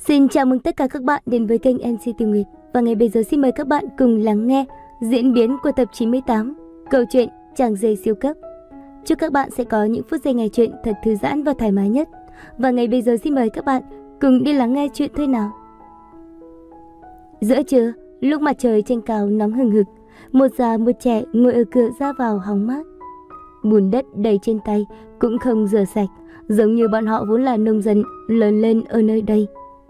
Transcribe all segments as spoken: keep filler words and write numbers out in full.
Xin chào mừng tất cả các bạn đến với kênh em xê Tiêu Nguyệt. Và ngay bây giờ xin mời các bạn cùng lắng nghe diễn biến của tập chín mươi tám, câu chuyện Chàng Dê Siêu Cấp. Chúc các bạn sẽ có những phút giây nghe chuyện thật thư giãn và thoải mái nhất. Và ngay bây giờ xin mời các bạn cùng đi lắng nghe chuyện thôi nào. Giữa trưa, lúc mặt trời trên cao nóng hừng hực, một già một trẻ ngồi ở cửa ra vào hóng mát. Bùn đất đầy trên tay cũng không rửa sạch, giống như bọn họ vốn là nông dân lớn lên ở nơi đây.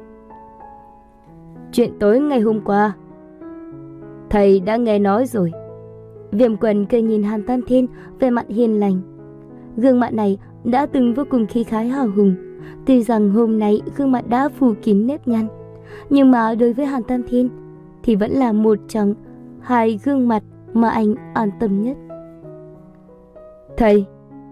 Chuyện tối ngày hôm qua, thầy đã nghe nói rồi. Viêm Quần cười nhìn Hàn Tam Thiên, vẻ mặt hiền lành. Gương mặt này đã từng vô cùng khí khái hào hùng. Tuy rằng hôm nay gương mặt đã phủ kín nếp nhăn, nhưng mà đối với Hàn Tam Thiên thì vẫn là một trong hai gương mặt mà anh an tâm nhất. Thầy,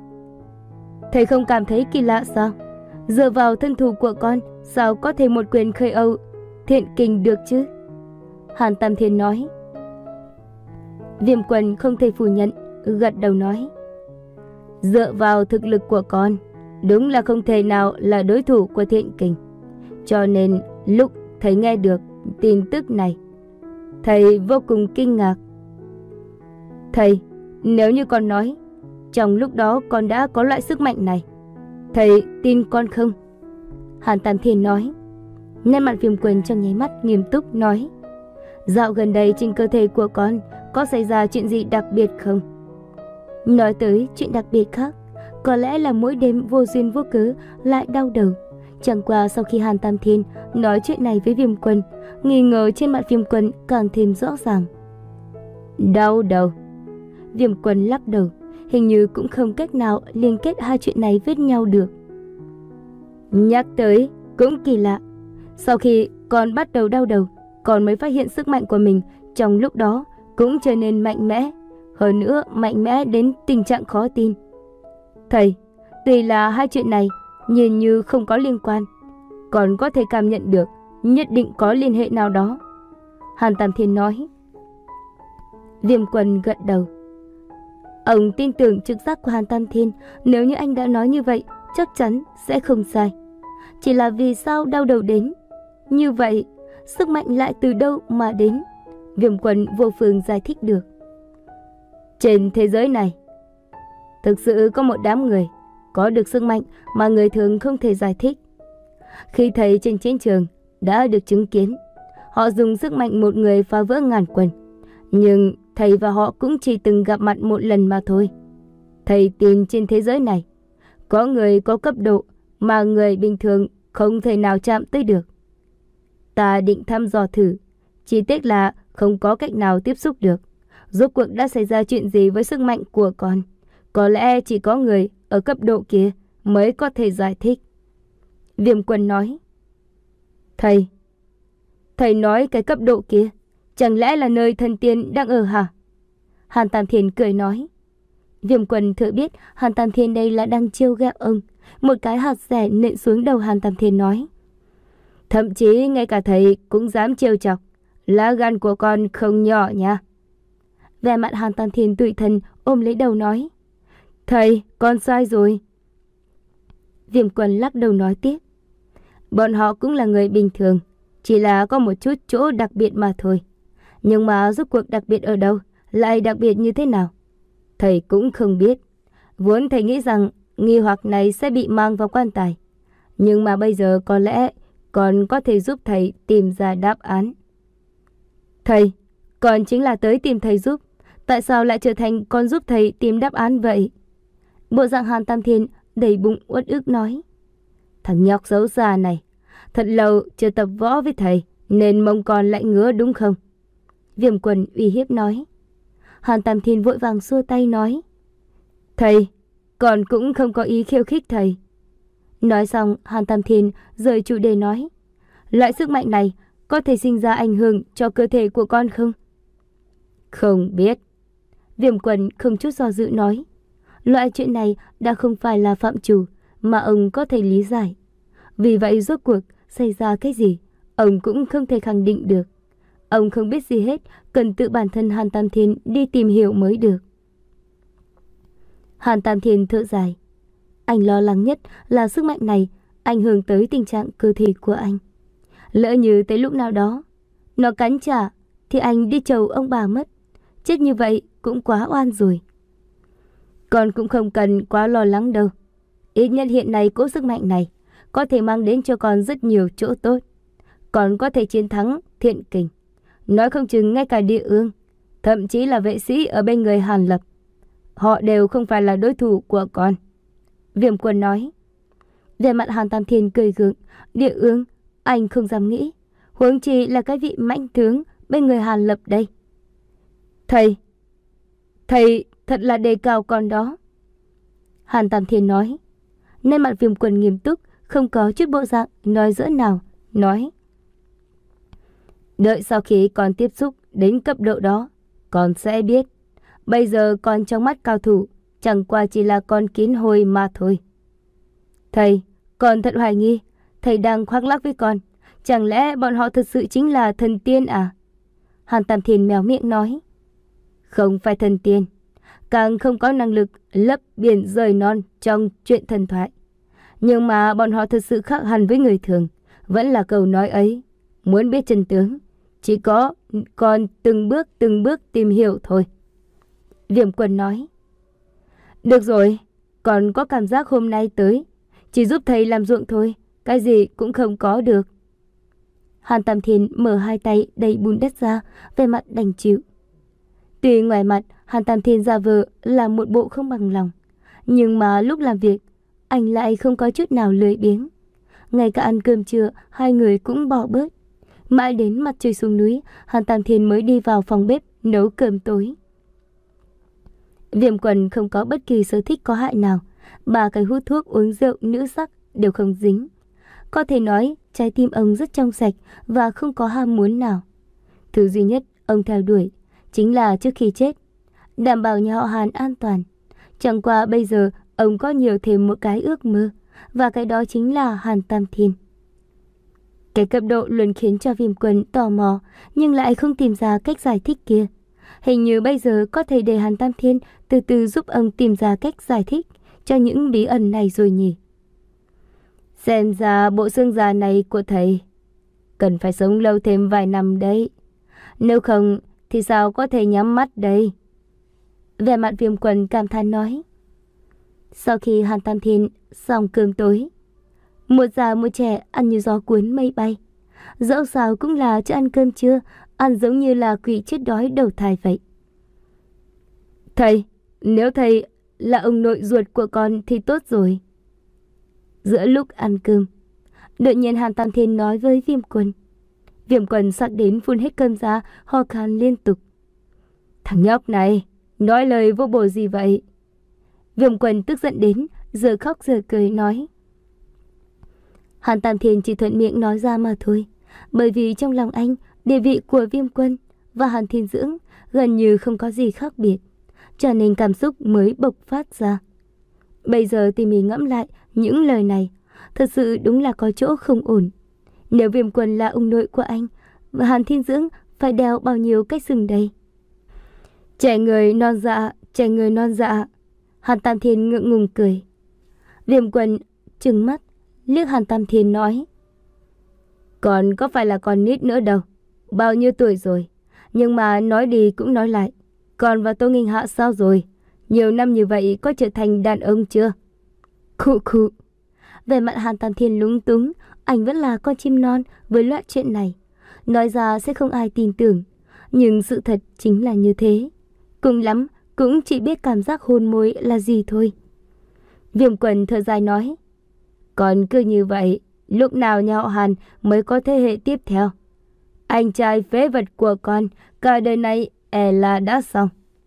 thầy không cảm thấy kỳ lạ sao? Dựa vào thân thủ của con, sao có thể một quyền khơi âu thiện kình được chứ? Hàn Tam Thiên nói. Viêm Quần không thể phủ nhận, gật đầu nói. Dựa vào thực lực của con, đúng là không thể nào là đối thủ của thiện kình. Cho nên lúc thầy nghe được tin tức này, thầy vô cùng kinh ngạc. Thầy, nếu như con nói trong lúc đó con đã có loại sức mạnh này, thầy tin con không? Hàn Tam Thiên nói. Nét mặt Viêm Quần trong nháy mắt nghiêm túc nói. Dạo gần đây trên cơ thể của con có xảy ra chuyện gì đặc biệt không? Nói tới chuyện đặc biệt khác, có lẽ là mỗi đêm vô duyên vô cớ lại đau đầu. Chẳng qua sau khi Hàn Tam Thiên nói chuyện này với Viêm Quần, nghi ngờ trên mặt Viêm Quần càng thêm rõ ràng. Đau đầu? Viêm Quần lắc đầu, hình như cũng không cách nào liên kết hai chuyện này với nhau được. Nhắc tới cũng kỳ lạ. Sau khi con bắt đầu đau đầu, con mới phát hiện sức mạnh của mình trong lúc đó cũng trở nên mạnh mẽ. Hơn nữa mạnh mẽ đến tình trạng khó tin. Thầy, tuy là hai chuyện này nhìn như không có liên quan, còn có thể cảm nhận được nhất định có liên hệ nào đó. Hàn Tam Thiên nói. Viêm Quần gật đầu. Ông tin tưởng trực giác của Hàn Tam Thiên. Nếu như anh đã nói như vậy, chắc chắn sẽ không sai. Chỉ là vì sao đau đầu đến? Như vậy, sức mạnh lại từ đâu mà đến? Viêm Quần vô phương giải thích được. Trên thế giới này, thực sự có một đám người có được sức mạnh mà người thường không thể giải thích. Khi thầy trên chiến trường đã được chứng kiến, họ dùng sức mạnh một người phá vỡ ngàn quân. Nhưng thầy và họ cũng chỉ từng gặp mặt một lần mà thôi. Thầy tin trên thế giới này có người có cấp độ mà người bình thường không thể nào chạm tới được. Ta định thăm dò thử, chỉ tiếc là không có cách nào tiếp xúc được. Rốt cuộc đã xảy ra chuyện gì với sức mạnh của con? Có lẽ chỉ có người ở cấp độ kia mới có thể giải thích. Viêm Quần nói. Thầy, thầy nói cái cấp độ kia chẳng lẽ là nơi thần tiên đang ở hả? Hàn Tam Thiên cười nói. Viêm Quần thừa biết Hàn Tam Thiên đây là đang trêu ghẹo ông. Một cái hạt rẻ nện xuống đầu Hàn Tam Thiên nói. Thậm chí ngay cả thầy cũng dám trêu chọc. Lá gan của con không nhỏ nha. Vẻ mặt Hàn Tam Thiên tủi thân ôm lấy đầu nói. Thầy, con sai rồi. Viêm Quần lắc đầu nói tiếp. Bọn họ cũng là người bình thường, chỉ là có một chút chỗ đặc biệt mà thôi. Nhưng mà rốt cuộc đặc biệt ở đâu, lại đặc biệt như thế nào, thầy cũng không biết. Vốn thầy nghĩ rằng nghi hoặc này sẽ bị mang vào quan tài, nhưng mà bây giờ có lẽ còn có thể giúp thầy tìm ra đáp án. Thầy, con chính là tới tìm thầy giúp. Tại sao lại trở thành con giúp thầy tìm đáp án vậy? Bộ dạng Hàn Tam Thiên đầy bụng uất ức nói. Thằng nhóc xấu xa này, thật lâu chưa tập võ với thầy nên mông con lại ngứa đúng không? Viêm Quần uy hiếp nói. Hàn Tam Thiên vội vàng xua tay nói. Thầy, con cũng không có ý khiêu khích thầy. Nói xong Hàn Tam Thiên rời chủ đề nói. Loại sức mạnh này có thể sinh ra ảnh hưởng cho cơ thể của con không? Không biết. Viêm Quần không chút do dự nói. Loại chuyện này đã không phải là phạm trù mà ông có thể lý giải. Vì vậy rốt cuộc xảy ra cái gì, ông cũng không thể khẳng định được. Ông không biết gì hết, cần tự bản thân Hàn Tam Thiên đi tìm hiểu mới được. Hàn Tam Thiên thở dài. Anh lo lắng nhất là sức mạnh này ảnh hưởng tới tình trạng cơ thể của anh. Lỡ như tới lúc nào đó nó cắn trả thì anh đi chầu ông bà mất. Chết như vậy cũng quá oan rồi. Con cũng không cần quá lo lắng đâu. Ít nhất hiện nay cỗ sức mạnh này có thể mang đến cho con rất nhiều chỗ tốt. Con có thể chiến thắng Thiện Kình, nói không chừng ngay cả Địa Ương, thậm chí là vệ sĩ ở bên người Hàn Lập, họ đều không phải là đối thủ của con. Viêm Quân nói. Về mặt Hàn Tam Thiên cười gượng. Địa Ương anh không dám nghĩ, huống chi là cái vị mãnh tướng bên người Hàn Lập đây. Thầy, thầy thật là đề cao con đó. Hàn Tam Thiên nói. Nên mặt Viêm Quân nghiêm túc, không có chút bộ dạng nói giỡn nào, nói. Đợi sau khi con tiếp xúc đến cấp độ đó, con sẽ biết. Bây giờ con trong mắt cao thủ chẳng qua chỉ là con kiến hôi mà thôi. Thầy, con thật hoài nghi thầy đang khoác lác với con. Chẳng lẽ bọn họ thật sự chính là thần tiên à? Hàn Tam Thiên méo miệng nói. Không phải thần tiên, càng không có năng lực lấp biển rời non trong chuyện thần thoại. Nhưng mà bọn họ thật sự khác hẳn với người thường. Vẫn là câu nói ấy, muốn biết chân tướng, chỉ có con từng bước từng bước tìm hiểu thôi. Viêm Quân nói. Được rồi, con có cảm giác hôm nay tới chỉ giúp thầy làm ruộng thôi, cái gì cũng không có được. Hàn Tam Thiên mở hai tay đầy bùn đất ra, về mặt đành chịu. Tuy ngoài mặt Hàn Tam Thiên giả vờ là một bộ không bằng lòng, nhưng mà lúc làm việc anh lại không có chút nào lười biếng. Ngay cả ăn cơm trưa hai người cũng bỏ bớt. Mãi đến mặt trời xuống núi, Hàn Tam Thiên mới đi vào phòng bếp nấu cơm tối. Viêm Quân không có bất kỳ sở thích có hại nào, ba cái hút thuốc, uống rượu, nữ sắc đều không dính. Có thể nói trái tim ông rất trong sạch và không có ham muốn nào. Thứ duy nhất ông theo đuổi chính là trước khi chết đảm bảo nhà họ Hàn an toàn. Chẳng qua bây giờ ông có nhiều thêm một cái ước mơ, và cái đó chính là Hàn Tam Thiên. Cái cấp độ luôn khiến cho Viêm Quân tò mò, nhưng lại không tìm ra cách giải thích kia. Hình như bây giờ có thể để Hàn Tam Thiên từ từ giúp ông tìm ra cách giải thích cho những bí ẩn này rồi nhỉ. Xem ra bộ xương già này của thầy cần phải sống lâu thêm vài năm đấy. Nếu không thì sao có thể nhắm mắt đây? Vẻ mặt Viêm Quân cảm thán nói. Sau khi Hàn Tam Thiên xong cơm tối, một già một trẻ ăn như gió cuốn mây bay. Dẫu sao cũng là chưa ăn cơm trưa, ăn giống như là quỷ chết đói đầu thai vậy. Thầy, nếu thầy là ông nội ruột của con thì tốt rồi. Giữa lúc ăn cơm, đột nhiên Hàn Tam Thiên nói với Viêm Quân. Viêm Quân sặc đến phun hết cơm ra, ho khan liên tục. Thằng nhóc này, nói lời vô bổ gì vậy? Viêm Quân tức giận đến, giờ khóc giờ cười nói. Hàn Tam Thiên chỉ thuận miệng nói ra mà thôi, bởi vì trong lòng anh, địa vị của Viêm Quân và Hàn Thiên Dưỡng gần như không có gì khác biệt, cho nên cảm xúc mới bộc phát ra. Bây giờ thì mình ngẫm lại những lời này, thật sự đúng là có chỗ không ổn. Nếu Viêm Quân là ông nội của anh, và Hàn Thiên Dưỡng phải đeo bao nhiêu cách sừng đây? Trẻ người non dạ, trẻ người non dạ. Hàn Tam Thiên ngượng ngùng cười. Viêm Quân trừng mắt liếc Hàn Tam Thiên nói. Còn có phải là con nít nữa đâu, bao nhiêu tuổi rồi. Nhưng mà nói đi cũng nói lại, con và Tô Nghinh Hạ sao rồi? Nhiều năm như vậy có trở thành đàn ông chưa? Khụ khụ. Về mặt Hàn Tam Thiên lúng túng, anh vẫn là con chim non với loại chuyện này. Nói ra sẽ không ai tin tưởng, nhưng sự thật chính là như thế. Cùng lắm cũng chỉ biết cảm giác hôn môi là gì thôi. Viêm Quân thở dài nói. Còn cứ như vậy, lúc nào nhà họ Hàn mới có thế hệ tiếp theo? Anh trai phế vật của con, cả đời này e là đã xong.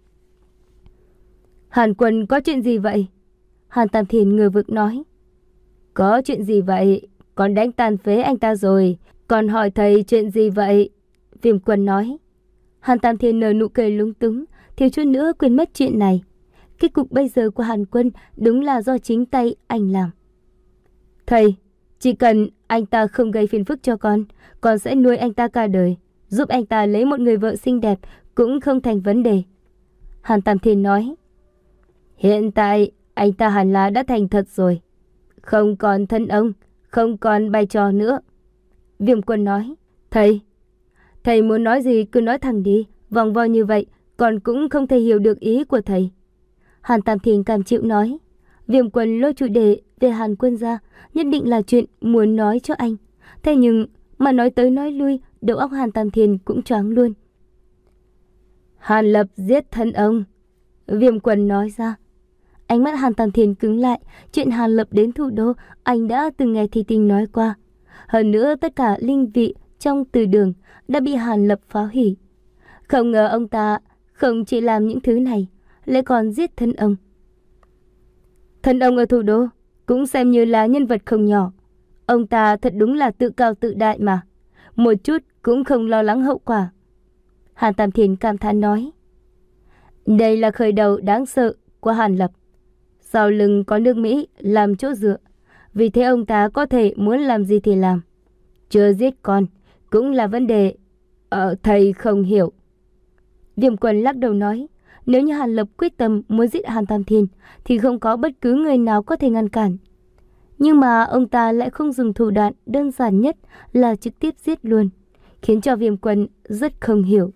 Hàn Quân có chuyện gì vậy? Hàn Tam Thiên ngờ vực nói. Có chuyện gì vậy? Con đánh tàn phế anh ta rồi. Còn hỏi thầy chuyện gì vậy? Viêm Quân nói. Hàn Tam Thiên nở nụ cười lúng túng, thiếu chút nữa quên mất chuyện này. Kết cục bây giờ của Hàn Quân đúng là do chính tay anh làm. Thầy, chỉ cần anh ta không gây phiền phức cho con, con sẽ nuôi anh ta cả đời. Giúp anh ta lấy một người vợ xinh đẹp cũng không thành vấn đề. Hàn Tam Thiên nói. Hiện tại anh ta hẳn là đã thành thật rồi, không còn thân ông, không còn bài trò nữa. Viêm Quân nói, thầy, thầy muốn nói gì cứ nói thẳng đi, vòng vo như vậy còn cũng không thể hiểu được ý của thầy. Hàn Tam Thiên cam chịu nói. Viêm Quân lôi chủ đề về Hàn Quân ra, nhất định là chuyện muốn nói cho anh. Thế nhưng mà nói tới nói lui, đầu óc Hàn Tam Thiên cũng choáng luôn. Hàn Lập giết thân ông, Viêm Quân nói ra. Ánh mắt Hàn Tam Thiên cứng lại, chuyện Hàn Lập đến thủ đô anh đã từng nghe Thi Tinh nói qua. Hơn nữa tất cả linh vị trong từ đường đã bị Hàn Lập phá hủy. Không ngờ ông ta không chỉ làm những thứ này, lại còn giết thân ông. Thân ông ở thủ đô cũng xem như là nhân vật không nhỏ. Ông ta thật đúng là tự cao tự đại mà, một chút cũng không lo lắng hậu quả. Hàn Tam Thiên cảm thán nói. Đây là khởi đầu đáng sợ của Hàn Lập. Sau lưng có nước Mỹ làm chỗ dựa, vì thế ông ta có thể muốn làm gì thì làm. Chưa giết con cũng là vấn đề Ờ thầy không hiểu. Viêm Quân lắc đầu nói. Nếu như Hàn Lập quyết tâm muốn giết Hàn Tam Thiên thì không có bất cứ người nào có thể ngăn cản. Nhưng mà ông ta lại không dùng thủ đoạn đơn giản nhất là trực tiếp giết luôn, khiến cho Viêm Quân rất không hiểu.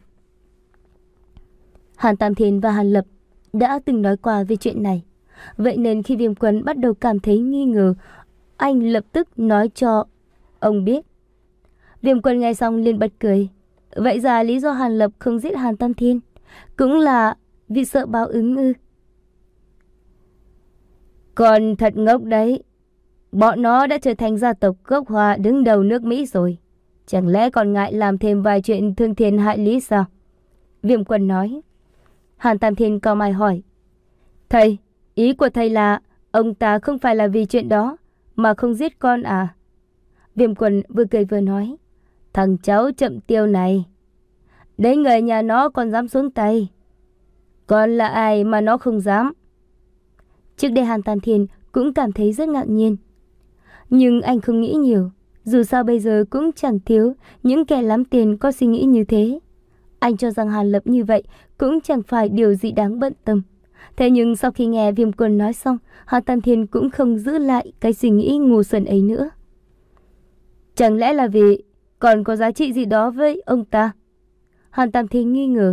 Hàn Tam Thiên và Hàn Lập đã từng nói qua về chuyện này. Vậy nên khi Viêm Quân bắt đầu cảm thấy nghi ngờ, anh lập tức nói cho ông biết. Viêm Quân nghe xong liền bật cười. Vậy ra lý do Hàn Lập không giết Hàn Tam Thiên cũng là vì sợ báo ứng ư? Còn thật ngốc đấy. Bọn nó đã trở thành gia tộc gốc Hoa đứng đầu nước Mỹ rồi, chẳng lẽ còn ngại làm thêm vài chuyện thương thiên hại lý sao? Viêm Quân nói. Hàn Tam Thiên cau mày hỏi. Thầy, ý của thầy là ông ta không phải là vì chuyện đó mà không giết con à? Viêm Quân vừa cười vừa nói. Thằng cháu chậm tiêu này, đấy người nhà nó còn dám xuống tay, còn là ai mà nó không dám? Trước đây Hàn Tam Thiên cũng cảm thấy rất ngạc nhiên, nhưng anh không nghĩ nhiều. Dù sao bây giờ cũng chẳng thiếu những kẻ lắm tiền có suy nghĩ như thế. Anh cho rằng Hàn Lập như vậy cũng chẳng phải điều gì đáng bận tâm. Thế nhưng sau khi nghe Viêm Quân nói xong, Hàn Tam Thiên cũng không giữ lại cái suy nghĩ ngu xuẩn ấy nữa. Chẳng lẽ là vì còn có giá trị gì đó với ông ta? Hàn Tam Thiên nghi ngờ.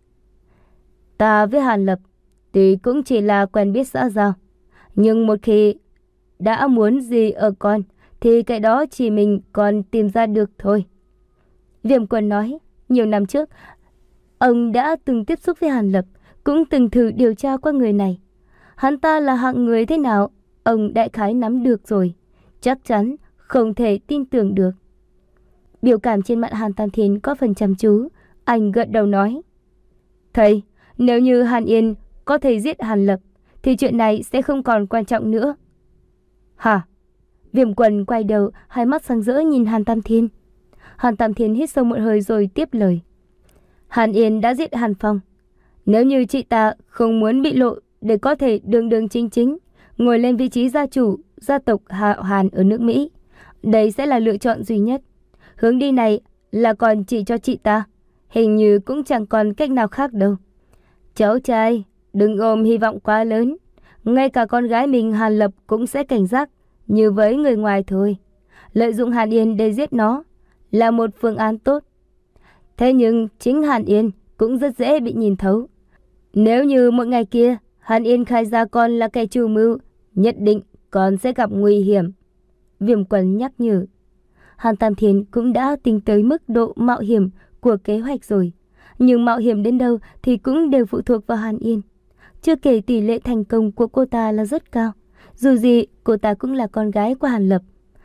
Ta với Hàn Lập thì cũng chỉ là quen biết xã giao, nhưng một khi đã muốn gì ở con thì cái đó chỉ mình còn tìm ra được thôi. Viêm Quân nói. Nhiều năm trước ông đã từng tiếp xúc với Hàn Lập, cũng từng thử điều tra qua người này. Hắn ta là hạng người thế nào ông đại khái nắm được rồi, chắc chắn không thể tin tưởng được. Biểu cảm trên mặt Hàn Tam Thiên có phần chăm chú. Anh gật đầu nói. Thầy, nếu như Hàn Yên có thể giết Hàn Lập thì chuyện này sẽ không còn quan trọng nữa. Hả? Viêm Quân quay đầu, hai mắt sáng rỡ nhìn Hàn Tam Thiên. Hàn Tam Thiên hít sâu một hơi rồi tiếp lời. Hàn Yên đã giết Hàn Phong. Nếu như chị ta không muốn bị lộ để có thể đường đường chính chính ngồi lên vị trí gia chủ gia tộc Hạo Hàn ở nước Mỹ, đây sẽ là lựa chọn duy nhất. Hướng đi này là còn chỉ cho chị ta, hình như cũng chẳng còn cách nào khác đâu. Cháu trai, đừng ôm hy vọng quá lớn. Ngay cả con gái mình Hàn Lập cũng sẽ cảnh giác như với người ngoài thôi. Lợi dụng Hàn Yên để giết nó là một phương án tốt. Thế nhưng chính Hàn Yên cũng rất dễ bị nhìn thấu. Nếu như một ngày kia Hàn Yên khai ra con là kẻ chủ mưu, nhất định con sẽ gặp nguy hiểm. Viêm Quân nhắc nhở. Hàn Tam Thiên cũng đã tính tới mức độ mạo hiểm của kế hoạch rồi, nhưng mạo hiểm đến đâu thì cũng đều phụ thuộc vào Hàn Yên. Chưa kể tỷ lệ thành công của cô ta là rất cao. Dù gì cô ta cũng là con gái của Hàn Lập.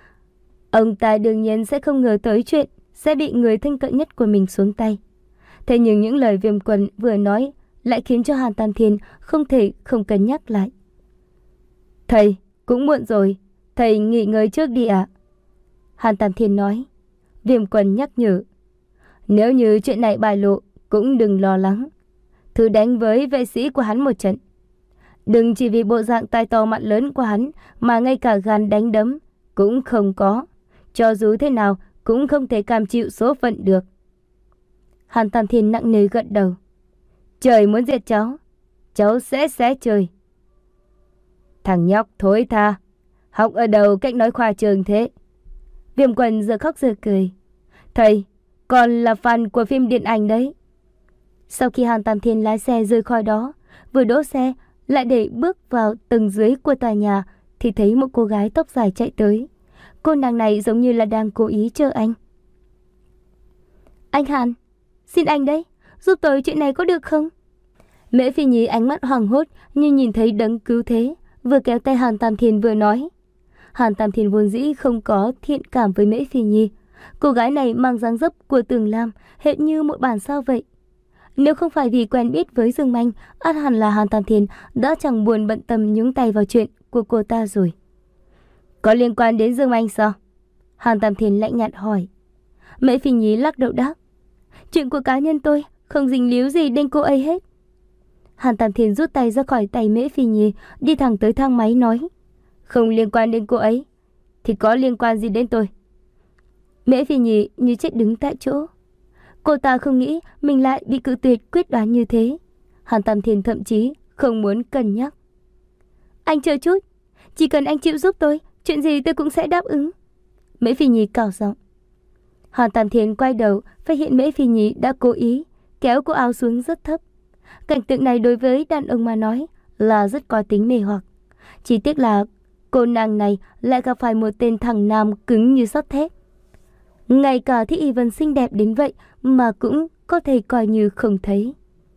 Ông ta đương nhiên sẽ không ngờ tới chuyện sẽ bị người thân cận nhất của mình xuống tay. Thế nhưng những lời Viêm Quân vừa nói lại khiến cho Hàn Tam Thiên không thể không cân nhắc lại. Thầy, cũng muộn rồi, thầy nghỉ ngơi trước đi ạ. Hàn Tam Thiên nói. Viêm Quân nhắc nhở. Nếu như chuyện này bại lộ cũng đừng lo lắng, thử đánh với vệ sĩ của hắn một trận. Đừng chỉ vì bộ dạng tai to mặt lớn của hắn mà ngay cả gan đánh đấm cũng không có. Cho dù thế nào cũng không thể cam chịu số phận được. Hàn Tam Thiên nặng nề gật đầu. Trời muốn giết cháu, cháu sẽ xé trời. Thằng nhóc thối tha, học ở đâu cách nói khoa trương thế? Viêm Quần giờ khóc giờ cười. Thầy, con là fan của phim điện ảnh đấy. Sau khi Hàn Tam Thiên lái xe rời khỏi đó, vừa đỗ xe, lại để bước vào tầng dưới của tòa nhà, thì thấy một cô gái tóc dài chạy tới. Cô nàng này giống như là đang cố ý chờ anh. Anh Hàn, xin anh đấy, giúp tôi chuyện này có được không? Mễ Phi Nhi ánh mắt hoảng hốt như nhìn thấy đấng cứu thế, vừa kéo tay Hàn Tam Thiên vừa nói. Hàn Tam Thiên vốn dĩ không có thiện cảm với Mễ Phi Nhi. Cô gái này mang dáng dấp của Tường Lam, hệt như một bản sao vậy. Nếu không phải vì quen biết với Dương Manh, ắt hẳn là Hàn Tam Thiên đã chẳng buồn bận tâm nhúng tay vào chuyện của cô ta rồi. Có liên quan đến Dương Manh sao? Hàn Tam Thiên lạnh nhạt hỏi. Mễ Phi Nhi lắc đầu đáp. Chuyện của cá nhân tôi, không dính líu gì đến cô ấy hết. Hàn Tam Thiên rút tay ra khỏi tay Mễ Phi Nhi, đi thẳng tới thang máy nói. Không liên quan đến cô ấy, thì có liên quan gì đến tôi? Mễ Phi Nhi như chết đứng tại chỗ. Cô ta không nghĩ mình lại bị cự tuyệt quyết đoán như thế. Hàn Tam Thiên thậm chí không muốn cân nhắc. Anh chờ chút, chỉ cần anh chịu giúp tôi, chuyện gì tôi cũng sẽ đáp ứng. Mễ Phi Nhi cào giọng. Hàn Tam Thiên quay đầu, phát hiện Mễ Phi Nhi đã cố ý kéo cô áo xuống rất thấp. Cảnh tượng này đối với đàn ông mà nói là rất có tính mê hoặc. Chỉ tiếc là cô nàng này lại gặp phải một tên thằng nam cứng như sắt thép. Ngay cả Thích Y Vân xinh đẹp đến vậy mà cũng có thể coi như không thấy.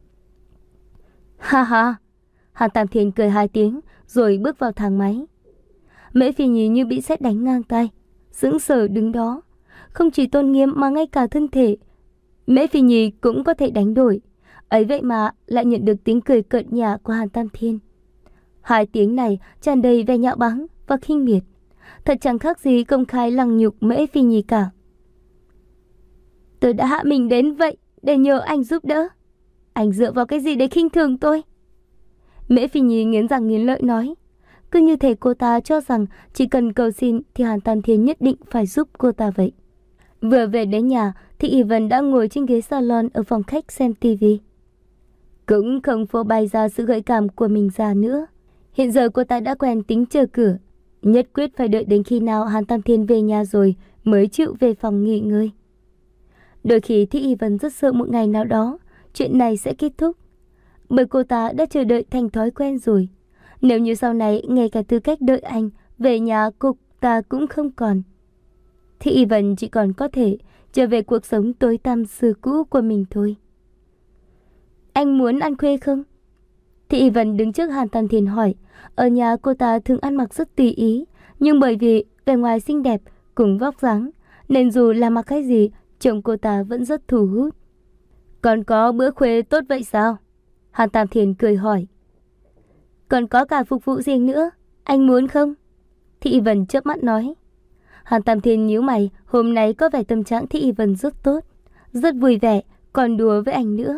Ha ha, Hàn Tam Thiên cười hai tiếng rồi bước vào thang máy. Mễ Phi Nhi như bị sét đánh ngang tay, sững sờ đứng đó. Không chỉ tôn nghiêm mà ngay cả thân thể Mễ Phi Nhi cũng có thể đánh đổi. Ấy vậy mà lại nhận được tiếng cười cợt nhả của Hàn Tam Thiên. Hai tiếng này tràn đầy vẻ nhạo báng và khinh miệt, thật chẳng khác gì công khai lăng nhục Mễ Phi Nhi cả. Tôi đã hạ mình đến vậy để nhờ anh giúp đỡ. Anh dựa vào cái gì để khinh thường tôi? Mễ Phi Nhi nghiến răng nghiến lợi nói. Cứ như thể cô ta cho rằng chỉ cần cầu xin thì Hàn Tam Thiên nhất định phải giúp cô ta vậy. Vừa về đến nhà thì Y Vân đã ngồi trên ghế salon ở phòng khách xem tivi. Cũng không phô bày ra sự gợi cảm của mình ra nữa. Hiện giờ cô ta đã quen tính chờ cửa, nhất quyết phải đợi đến khi nào Hàn Tam Thiên về nhà rồi mới chịu về phòng nghỉ ngơi. Đôi khi thì Y Vân rất sợ một ngày nào đó chuyện này sẽ kết thúc, bởi cô ta đã chờ đợi thành thói quen rồi. Nếu như sau này ngay cả tư cách đợi anh về nhà cô ta cũng không còn, thì Y Vân chỉ còn có thể trở về cuộc sống tối tăm xưa cũ của mình thôi. Anh muốn ăn khuya không? Thì Y Vân đứng trước Hàn Tam Thiên hỏi. Ở nhà cô ta thường ăn mặc rất tùy ý, nhưng bởi vì vẻ ngoài xinh đẹp cùng vóc dáng nên dù là mặc cái gì chồng cô ta vẫn rất thu hút. Còn có bữa khuya tốt vậy sao? Hàn Tam Thiên cười hỏi. Còn có cả phục vụ riêng nữa, anh muốn không? Thì Y Vân chớp mắt nói. Hàn Tam Thiên nhíu mày, hôm nay có vẻ tâm trạng Thì Y Vân rất tốt, rất vui vẻ, còn đùa với anh nữa.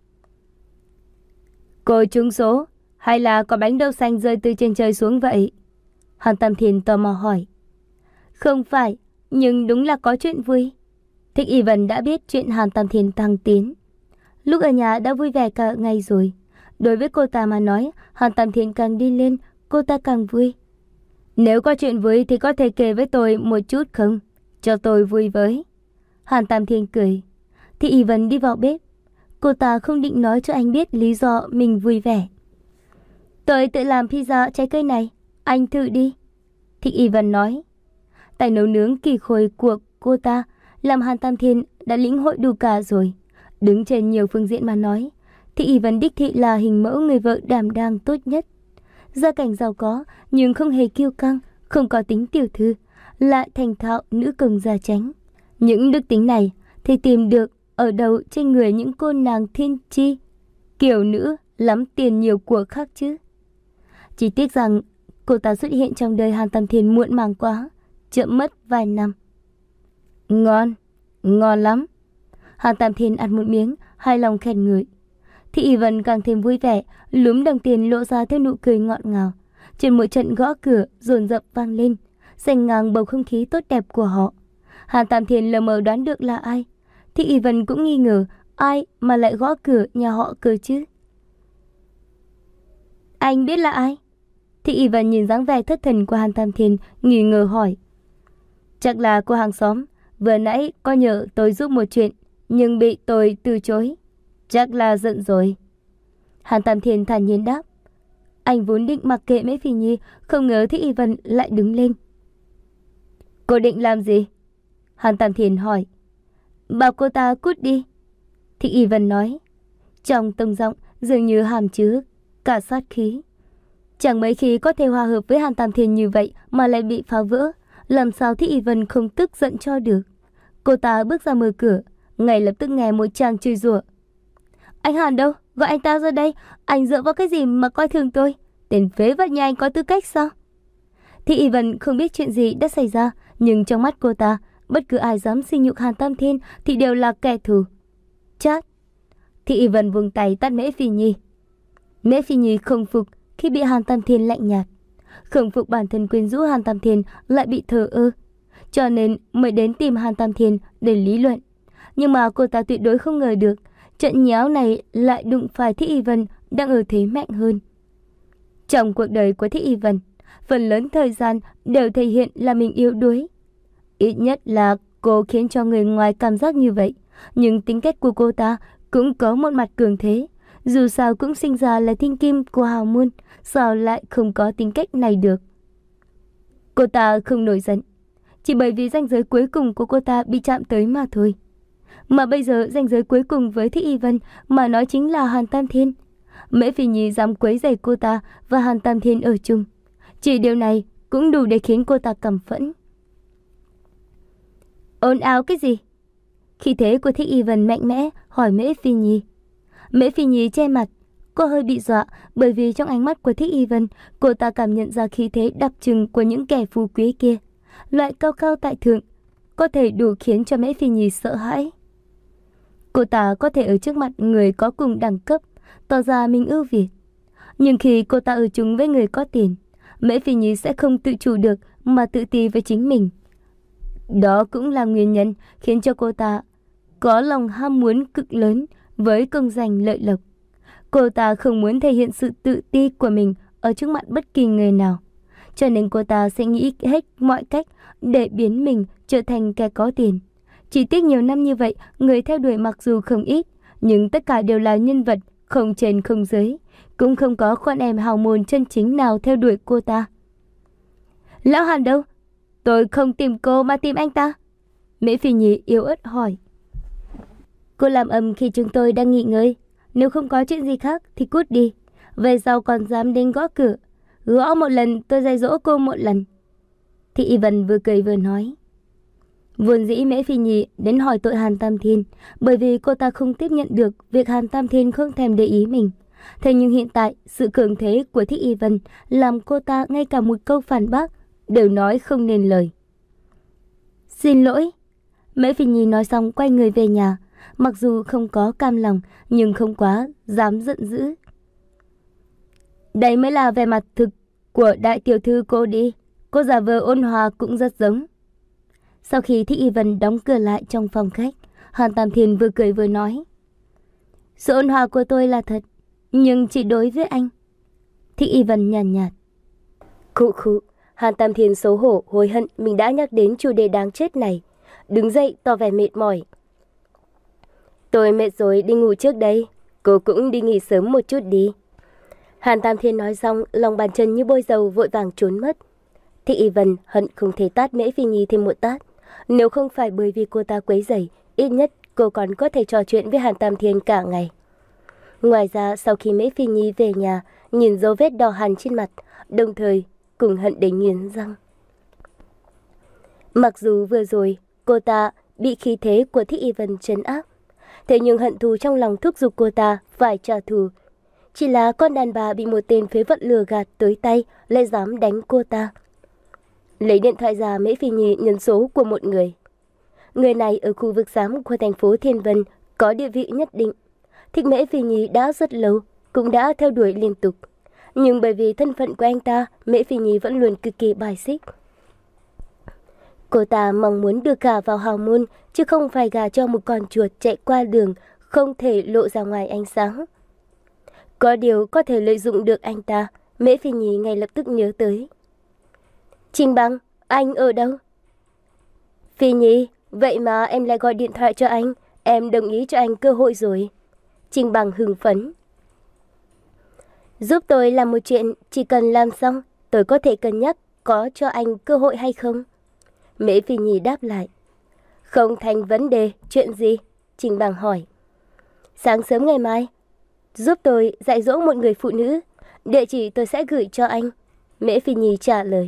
Cô trúng số, hay là có bánh đậu xanh rơi từ trên trời xuống vậy? Hàn Tam Thiên tò mò hỏi. Không phải, nhưng đúng là có chuyện vui. Thích Y Vân đã biết chuyện Hàn Tam Thiên thăng tiến. Lúc ở nhà đã vui vẻ cả ngày rồi. Đối với cô ta mà nói, Hàn Tam Thiên càng đi lên, cô ta càng vui. Nếu có chuyện vui thì có thể kể với tôi một chút không? Cho tôi vui với. Hàn Tam Thiên cười. Thì Y Vân đi vào bếp. Cô ta không định nói cho anh biết lý do mình vui vẻ. Tôi tự làm pizza trái cây này, anh thử đi. Thì Y Vân nói. Tài nấu nướng kỳ khôi của cô ta làm Hàn Tam Thiên đã lĩnh hội đủ cả rồi. Đứng trên nhiều phương diện mà nói, thì Y Vân đích thị là hình mẫu người vợ đảm đang tốt nhất. Gia cảnh giàu có nhưng không hề kiêu căng, không có tính tiểu thư, lại thành thạo nữ công gia chánh. Những đức tính này thì tìm được ở đâu trên người những cô nàng thiên chi, kiểu nữ lắm tiền nhiều của khác chứ. Chỉ tiếc rằng cô ta xuất hiện trong đời Hàn Tam Thiên muộn màng quá, chậm mất vài năm. Ngon, ngon lắm. Hàn Tam Thiên ăn một miếng, hài lòng khen ngợi. Thì Y Vân càng thêm vui vẻ, lúm đồng tiền lộ ra theo nụ cười ngọt ngào. Trên mỗi trận gõ cửa dồn dập vang lên, xen ngang bầu không khí tốt đẹp của họ. Hàn Tam Thiên lờ mờ đoán được là ai. Thì Y Vân cũng nghi ngờ ai mà lại gõ cửa nhà họ cơ chứ. Anh biết là ai? Thì Y Vân nhìn dáng vẻ thất thần của Hàn Tam Thiên, nghi ngờ hỏi. Chắc là cô hàng xóm vừa nãy có nhờ tôi giúp một chuyện, nhưng bị tôi từ chối. Chắc là giận rồi. Hàn Tam Thiên thản nhiên đáp. Anh vốn định mặc kệ Mễ Phi Nhi, không ngờ Thích Y Vân lại đứng lên. Cô định làm gì? Hàn Tam Thiên hỏi. Bảo cô ta cút đi. Thích Y Vân nói. Trong tông giọng dường như hàm chứa cả sát khí. Chẳng mấy khi có thể hòa hợp với Hàn Tam Thiên như vậy mà lại bị phá vỡ. Làm sao Thích Y Vân không tức giận cho được? Cô ta bước ra mở cửa, ngay lập tức nghe một tràng chửi rủa. Anh Hàn đâu? Gọi anh ta ra đây. Anh dựa vào cái gì mà coi thường tôi? Tên phế vật nhà anh có tư cách sao? Thích Y Vân không biết chuyện gì đã xảy ra, nhưng trong mắt cô ta, bất cứ ai dám sỉ nhục Hàn Tam Thiên thì đều là kẻ thù. Chát! Thích Y Vân vùng tay tát Mễ Phi Nhi. Mễ Phi Nhi không phục khi bị Hàn Tam Thiên lạnh nhạt, không phục bản thân quyến rũ Hàn Tam Thiên lại bị thờ ơ, cho nên mới đến tìm Hàn Tam Thiên để lý luận. Nhưng mà cô ta tuyệt đối không ngờ được trận nháo này lại đụng phải Thích Y Vân đang ở thế mạnh hơn. Trong cuộc đời của Thích Y Vân, phần lớn thời gian đều thể hiện là mình yếu đuối. Ít nhất là cô khiến cho người ngoài cảm giác như vậy, nhưng tính cách của cô ta cũng có một mặt cường thế. Dù sao cũng sinh ra là thiên kim của hào môn, sao lại không có tính cách này được? Cô ta không nổi giận, chỉ bởi vì ranh giới cuối cùng của cô ta bị chạm tới mà thôi. Mà bây giờ ranh giới cuối cùng với Thích Y Vân mà nói chính là Hàn Tam Thiên. Mễ Phi Nhi dám quấy rầy cô ta và Hàn Tam Thiên ở chung, chỉ điều này cũng đủ để khiến cô ta căm phẫn. Ồn ào cái gì? Khí thế của Thích Y Vân mạnh mẽ hỏi Mễ Phi Nhi. Mễ Phi Nhi che mặt, cô hơi bị dọa bởi vì trong ánh mắt của Thích Y Vân, cô ta cảm nhận ra khí thế đặc trưng của những kẻ phú quý kia. Loại cao cao tại thượng, có thể đủ khiến cho Mễ Phi Nhi sợ hãi. Cô ta có thể ở trước mặt người có cùng đẳng cấp, tỏ ra mình ưu việt. Nhưng khi cô ta ở chung với người có tiền, Mễ Phi Nhi sẽ không tự chủ được mà tự ti với chính mình. Đó cũng là nguyên nhân khiến cho cô ta có lòng ham muốn cực lớn với công danh lợi lộc. Cô ta không muốn thể hiện sự tự ti của mình ở trước mặt bất kỳ người nào, cho nên cô ta sẽ nghĩ hết mọi cách để biến mình trở thành kẻ có tiền. Chỉ tiếc nhiều năm như vậy, người theo đuổi mặc dù không ít, nhưng tất cả đều là nhân vật không trên không dưới, cũng không có con em hào môn chân chính nào theo đuổi cô ta. Lão Hàn đâu? Tôi không tìm cô mà tìm anh ta. Mễ Phi Nhi yếu ớt hỏi. Cô làm ầm khi chúng tôi đang nghỉ ngơi. Nếu không có chuyện gì khác thì cút đi. Về sau còn dám đến gõ cửa. Gõ một lần tôi dạy dỗ cô một lần. Thị Y Vân vừa cười vừa nói. Vốn dĩ Mễ Phi Nhi đến hỏi tội Hàn Tam Thiên, bởi vì cô ta không tiếp nhận được việc Hàn Tam Thiên không thèm để ý mình. Thế nhưng hiện tại sự cường thế của Thích Y Vân làm cô ta ngay cả một câu phản bác đều nói không nên lời. Xin lỗi. Mễ Phi Nhi nói xong quay người về nhà, mặc dù không có cam lòng nhưng không quá dám giận dữ. Đây mới là vẻ mặt thực của đại tiểu thư cô đi. Cô giả vờ ôn hòa cũng rất giống. Sau khi Thích Y Vân đóng cửa lại trong phòng khách, Hàn Tam Thiên vừa cười vừa nói. Sự ôn hòa của tôi là thật, nhưng chỉ đối với anh. Thích Y Vân nhàn nhạt, nhạt. Khụ khụ. Hàn Tam Thiên xấu hổ hối hận mình đã nhắc đến chủ đề đáng chết này, đứng dậy tỏ vẻ mệt mỏi. Tôi mệt rồi, đi ngủ trước đây. Cô cũng đi nghỉ sớm một chút đi. Hàn Tam Thiên nói xong, lòng bàn chân như bôi dầu vội vàng trốn mất. Thích Y Vân hận không thể tát Mễ Phi Nhi thêm một tát. Nếu không phải bởi vì cô ta quấy rầy, ít nhất cô còn có thể trò chuyện với Hàn Tam Thiên cả ngày. Ngoài ra, sau khi Mễ Phi Nhi về nhà, nhìn dấu vết đỏ hằn trên mặt, đồng thời cùng hận đến nghiến răng. Mặc dù vừa rồi cô ta bị khí thế của Thích Y Vân trấn áp, thế nhưng hận thù trong lòng thúc giục cô ta phải trả thù. Chỉ là con đàn bà bị một tên phế vật lừa gạt tới tay lại dám đánh cô ta. Lấy điện thoại ra, Mễ Phi Nhi nhấn số của một người. Người này ở khu vực giám của thành phố Thiên Vân có địa vị nhất định. Thích Mễ Phi Nhi đã rất lâu, cũng đã theo đuổi liên tục. Nhưng bởi vì thân phận của anh ta, Mễ Phi Nhi vẫn luôn cực kỳ bài xích. Cô ta mong muốn được gả vào hào môn, chứ không phải gả cho một con chuột chạy qua đường, không thể lộ ra ngoài ánh sáng. Có điều có thể lợi dụng được anh ta, Mễ Phi Nhi ngay lập tức nhớ tới. Trình Bằng, anh ở đâu? Phi Nhi, vậy mà em lại gọi điện thoại cho anh. Em đồng ý cho anh cơ hội rồi. Trình Bằng hưng phấn. Giúp tôi làm một chuyện, chỉ cần làm xong, tôi có thể cân nhắc có cho anh cơ hội hay không. Mễ Phi Nhi đáp lại. Không thành vấn đề, chuyện gì? Trình Bằng hỏi. Sáng sớm ngày mai, giúp tôi dạy dỗ một người phụ nữ. Địa chỉ tôi sẽ gửi cho anh. Mễ Phi Nhi trả lời.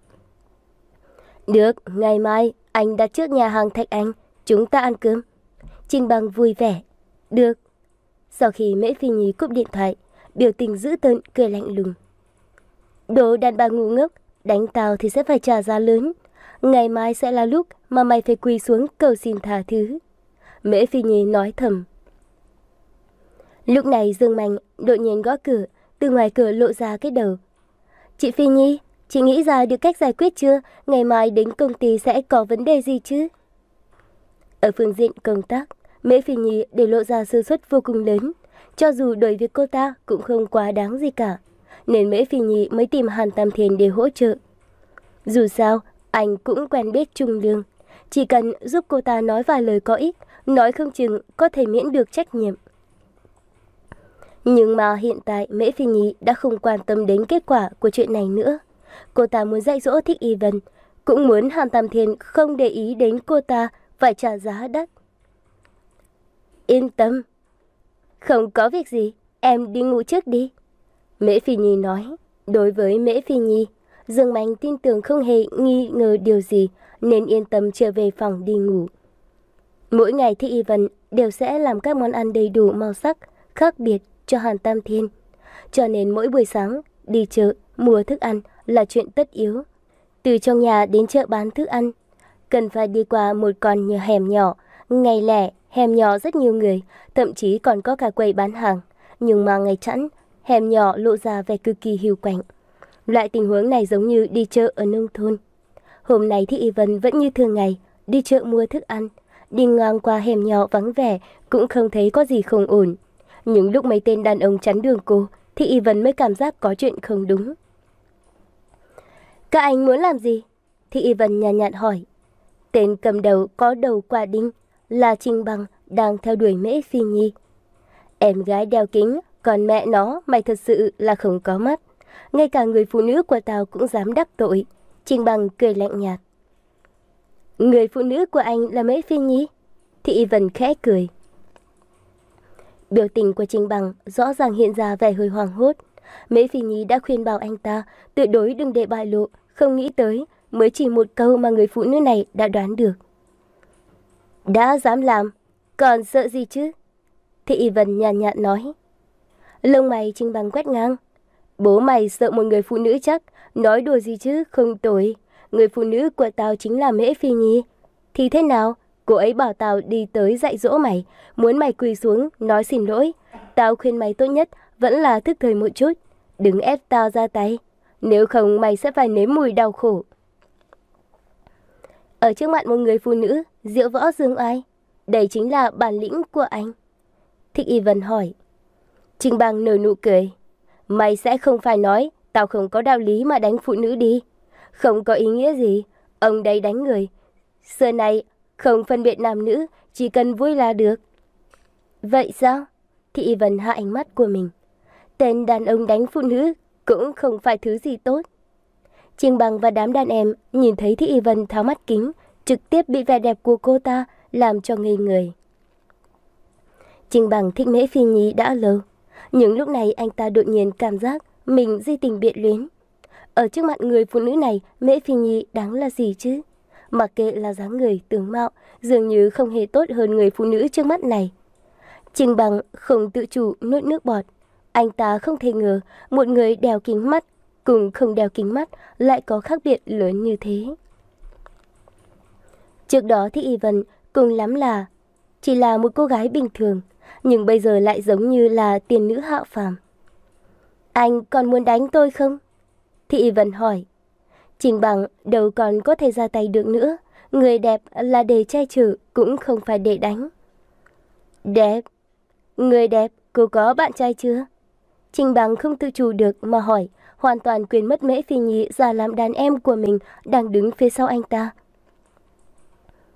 Được, ngày mai anh đặt trước nhà hàng Thạch Anh, chúng ta ăn cơm. Trình Bằng vui vẻ. Được. Sau khi Mễ Phi Nhi cúp điện thoại, biểu tình dữ tợn cười lạnh lùng. Đồ đàn bà ngu ngốc, đánh tao thì sẽ phải trả giá lớn. Ngày mai sẽ là lúc mà mày phải quỳ xuống cầu xin tha thứ. Mễ Phi Nhi nói thầm. Lúc này Dương Mạnh đột nhiên gõ cửa, từ ngoài cửa lộ ra cái đầu. Chị Phi Nhi, chị nghĩ ra được cách giải quyết chưa? Ngày mai đến công ty sẽ có vấn đề gì chứ? Ở phương diện công tác, Mễ Phi Nhi để lộ ra sơ suất vô cùng lớn. Cho dù đuổi việc cô ta cũng không quá đáng gì cả, nên Mễ Phi Nhi mới tìm Hàn Tam Thiên để hỗ trợ. Dù sao, anh cũng quen biết Trung Lương. Chỉ cần giúp cô ta nói vài lời có ích, nói không chừng có thể miễn được trách nhiệm. Nhưng mà hiện tại Mễ Phi Nhi đã không quan tâm đến kết quả của chuyện này nữa. Cô ta muốn dạy dỗ Thích Y Vân, cũng muốn Hàn Tam Thiên không để ý đến cô ta phải trả giá đắt. Yên tâm, không có việc gì, em đi ngủ trước đi. Mễ Phi Nhi nói. Đối với Mễ Phi Nhi, Dương Mạnh tin tưởng không hề nghi ngờ điều gì, nên yên tâm trở về phòng đi ngủ. Mỗi ngày Thích Y Vân đều sẽ làm các món ăn đầy đủ màu sắc, khác biệt cho Hàn Tam Thiên. Cho nên mỗi buổi sáng đi chợ mua thức ăn là chuyện tất yếu. Từ trong nhà đến chợ bán thức ăn, cần phải đi qua một con nhà hẻm nhỏ. Ngày lẻ, hẻm nhỏ rất nhiều người, thậm chí còn có cả quầy bán hàng. Nhưng mà ngày chẵn, hẻm nhỏ lộ ra vẻ cực kỳ hiu quạnh. Loại tình huống này giống như đi chợ ở nông thôn. Hôm nay thì Y Vân vẫn như thường ngày, đi chợ mua thức ăn. Đi ngang qua hẻm nhỏ vắng vẻ cũng không thấy có gì không ổn. Nhưng lúc mấy tên đàn ông chắn đường cô, thì Y Vân mới cảm giác có chuyện không đúng. Các anh muốn làm gì? Thì Y Vân nhàn nhạt hỏi. Tên cầm đầu có đầu quả đinh là Trình Bằng đang theo đuổi Mễ Phi Nhi. Em gái đeo kính, còn mẹ nó mày thật sự là không có mắt. Ngay cả người phụ nữ của tao cũng dám đắc tội. Trình Bằng cười lạnh nhạt. Người phụ nữ của anh là Mễ Phi Nhi? Thì Y Vân khẽ cười. Biểu tình của Trình Bằng rõ ràng hiện ra vẻ hơi hoảng hốt. Mễ Phi Nhi đã khuyên bảo anh ta tuyệt đối đừng để bại lộ, không nghĩ tới mới chỉ một câu mà người phụ nữ này đã đoán được. Đã dám làm, còn sợ gì chứ? Thì Y Vân nhàn nhạt nói. Lông mày Trình Bằng quét ngang. Bố mày sợ một người phụ nữ chắc, nói đùa gì chứ, không tội. Người phụ nữ của tao chính là Mễ Phi Nhi. Thì thế nào? Cô ấy bảo tao đi tới dạy dỗ mày, muốn mày quỳ xuống, nói xin lỗi. Tao khuyên mày tốt nhất vẫn là thức thời một chút, đừng ép tao ra tay. Nếu không mày sẽ phải nếm mùi đau khổ. Ở trước mặt một người phụ nữ, diễu võ dương oai, đây chính là bản lĩnh của anh. Thích Y Vân hỏi. Trình Bằng nở nụ cười. Mày sẽ không phải nói tao không có đạo lý mà đánh phụ nữ đi. Không có ý nghĩa gì, ông đấy đánh người. Xưa này không phân biệt nam nữ, chỉ cần vui là được. Vậy sao? Thì Y Vân hạ ánh mắt của mình. Tên đàn ông đánh phụ nữ cũng không phải thứ gì tốt. Trình Bằng và đám đàn em nhìn thấy Thị Y Vân tháo mắt kính, trực tiếp bị vẻ đẹp của cô ta làm cho ngây người. Trình Bằng thích Mễ Phi Nhi đã lâu, nhưng lúc này anh ta đột nhiên cảm giác mình di tình biệt luyến. Ở trước mặt người phụ nữ này, Mễ Phi Nhi đáng là gì chứ? Mặc kệ là dáng người, tướng mạo, dường như không hề tốt hơn người phụ nữ trước mắt này. Trình Bằng không tự chủ nuốt nước bọt. Anh ta không thể ngờ một người đeo kính mắt cùng không đeo kính mắt lại có khác biệt lớn như thế. Trước đó thì Y Vân cùng lắm là chỉ là một cô gái bình thường, nhưng bây giờ lại giống như là tiên nữ hạ phàm. Anh còn muốn đánh tôi không? Thì Y Vân hỏi. Trình Bằng đâu còn có thể ra tay được nữa. Người đẹp là để che chở, cũng không phải để đánh. Đẹp? Người đẹp, cô có bạn trai chưa? Trình Bằng không tự chủ được mà hỏi, hoàn toàn quên mất Mễ Phi Nhi ra làm đàn em của mình đang đứng phía sau anh ta.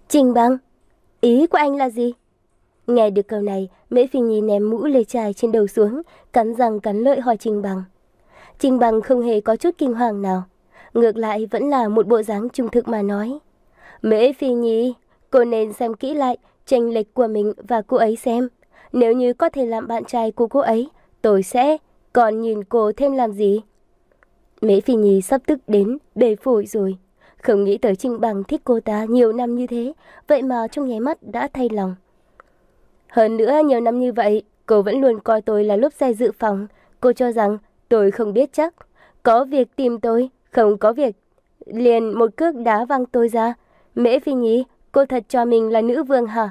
Trình Bằng, ý của anh là gì? Nghe được câu này, Mễ Phi Nhi ném mũ lê chai trên đầu xuống, cắn răng cắn lợi hỏi Trình Bằng. Trình Bằng không hề có chút kinh hoàng nào, ngược lại vẫn là một bộ dáng trung thực mà nói. Mễ Phi Nhi, cô nên xem kỹ lại chênh lệch của mình và cô ấy xem. Nếu như có thể làm bạn trai của cô ấy, tôi sẽ, còn nhìn cô thêm làm gì? Mễ Phi Nhi sắp tức đến bể phổi rồi. Không nghĩ tới Trình Bằng thích cô ta nhiều năm như thế, vậy mà trong nháy mắt đã thay lòng. Hơn nữa nhiều năm như vậy, cô vẫn luôn coi tôi là lúc say dự phòng. Cô cho rằng tôi không biết chắc. Có việc tìm tôi, không có việc liền một cước đá văng tôi ra. Mễ Phi Nhi, cô thật cho mình là nữ vương hả?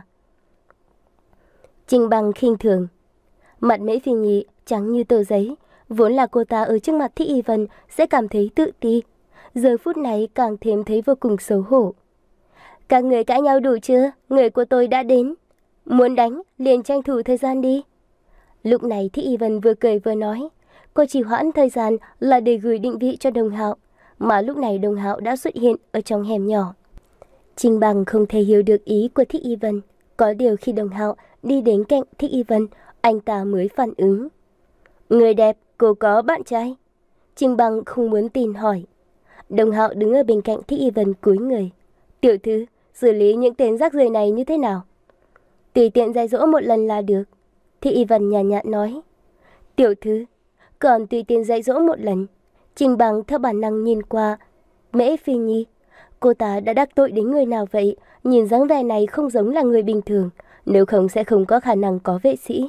Trình Bằng khinh thường. Mặt Mễ Phi Nhi trắng như tờ giấy. Vốn là cô ta ở trước mặt Thích Y Vân sẽ cảm thấy tự ti, giờ phút này càng thêm thấy vô cùng xấu hổ. Các người cãi nhau đủ chưa? Người của tôi đã đến. Muốn đánh, liền tranh thủ thời gian đi. Lúc này Thích Y Vân vừa cười vừa nói. Cô chỉ hoãn thời gian là để gửi định vị cho Đồng Hạo, mà lúc này Đồng Hạo đã xuất hiện ở trong hẻm nhỏ. Trình Bằng không thể hiểu được ý của Thích Y Vân. Có điều khi Đồng Hạo đi đến cạnh Thích Y Vân, anh ta mới phản ứng. Người đẹp, cô có bạn trai? Trình Bằng không muốn tin hỏi. Đồng Hạo đứng ở bên cạnh Thích Y Vân cúi người. Tiểu thư, xử lý những tên rác rưởi này như thế nào? Tùy tiện dạy dỗ một lần là được. Thích Y Vân nhàn nhạt nói. Tiểu thư, còn tùy tiện dạy dỗ một lần. Trình Bằng theo bản năng nhìn qua Mễ Phi Nhi. Cô ta đã đắc tội đến người nào vậy? Nhìn dáng vẻ này không giống là người bình thường, nếu không sẽ không có khả năng có vệ sĩ.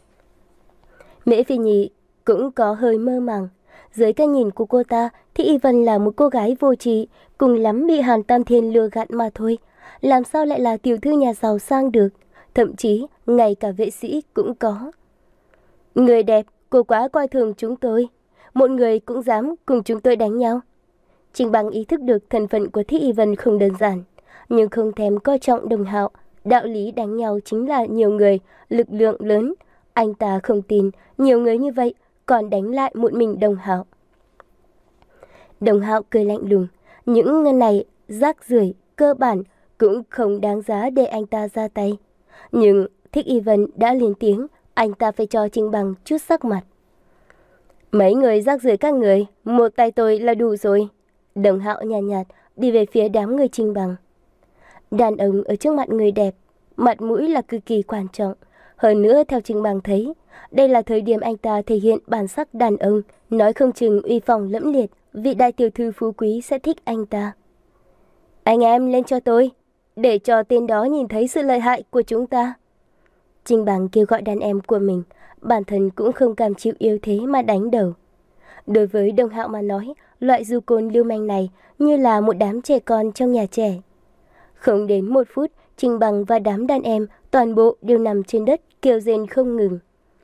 Mễ Phi Nhi cũng có hơi mơ màng. Dưới cái nhìn của cô ta thì Y Vân là một cô gái vô tri, cùng lắm bị Hàn Tam Thiên lừa gạt mà thôi. Làm sao lại là tiểu thư nhà giàu sang được? Thậm chí ngay cả vệ sĩ cũng có. Người đẹp, cô quá coi thường chúng tôi. Một người cũng dám cùng chúng tôi đánh nhau. Trình Bằng ý thức được thân phận của Thích Y Vân không đơn giản, nhưng không thèm coi trọng Đồng Hạo. Đạo lý đánh nhau chính là nhiều người, lực lượng lớn. Anh ta không tin nhiều người như vậy còn đánh lại một mình Đồng Hạo. Đồng Hạo cười lạnh lùng. Những người này rác rưởi cơ bản cũng không đáng giá để anh ta ra tay. Nhưng Thích Y Vân đã lên tiếng, anh ta phải cho Trình Bằng chút sắc mặt. Mấy người rác rưởi các người, một tay tôi là đủ rồi. Đồng Hạo nhàn nhạt, nhạt đi về phía đám người Trình Bằng. Đàn ông ở trước mặt người đẹp, mặt mũi là cực kỳ quan trọng. Hơn nữa theo Trình Bằng thấy, đây là thời điểm anh ta thể hiện bản sắc đàn ông, nói không chừng uy phong lẫm liệt, vị đại tiểu thư phú quý sẽ thích anh ta. Anh em lên cho tôi, để cho tên đó nhìn thấy sự lợi hại của chúng ta. Trình Bằng kêu gọi đàn em của mình, bản thân cũng không cam chịu yếu thế mà đánh đầu. Đối với Đồng Hạo mà nói, loại du côn lưu manh này như là một đám trẻ con trong nhà trẻ. Không đến một phút, Trình Bằng và đám đàn em toàn bộ đều nằm trên đất kêu rên không ngừng.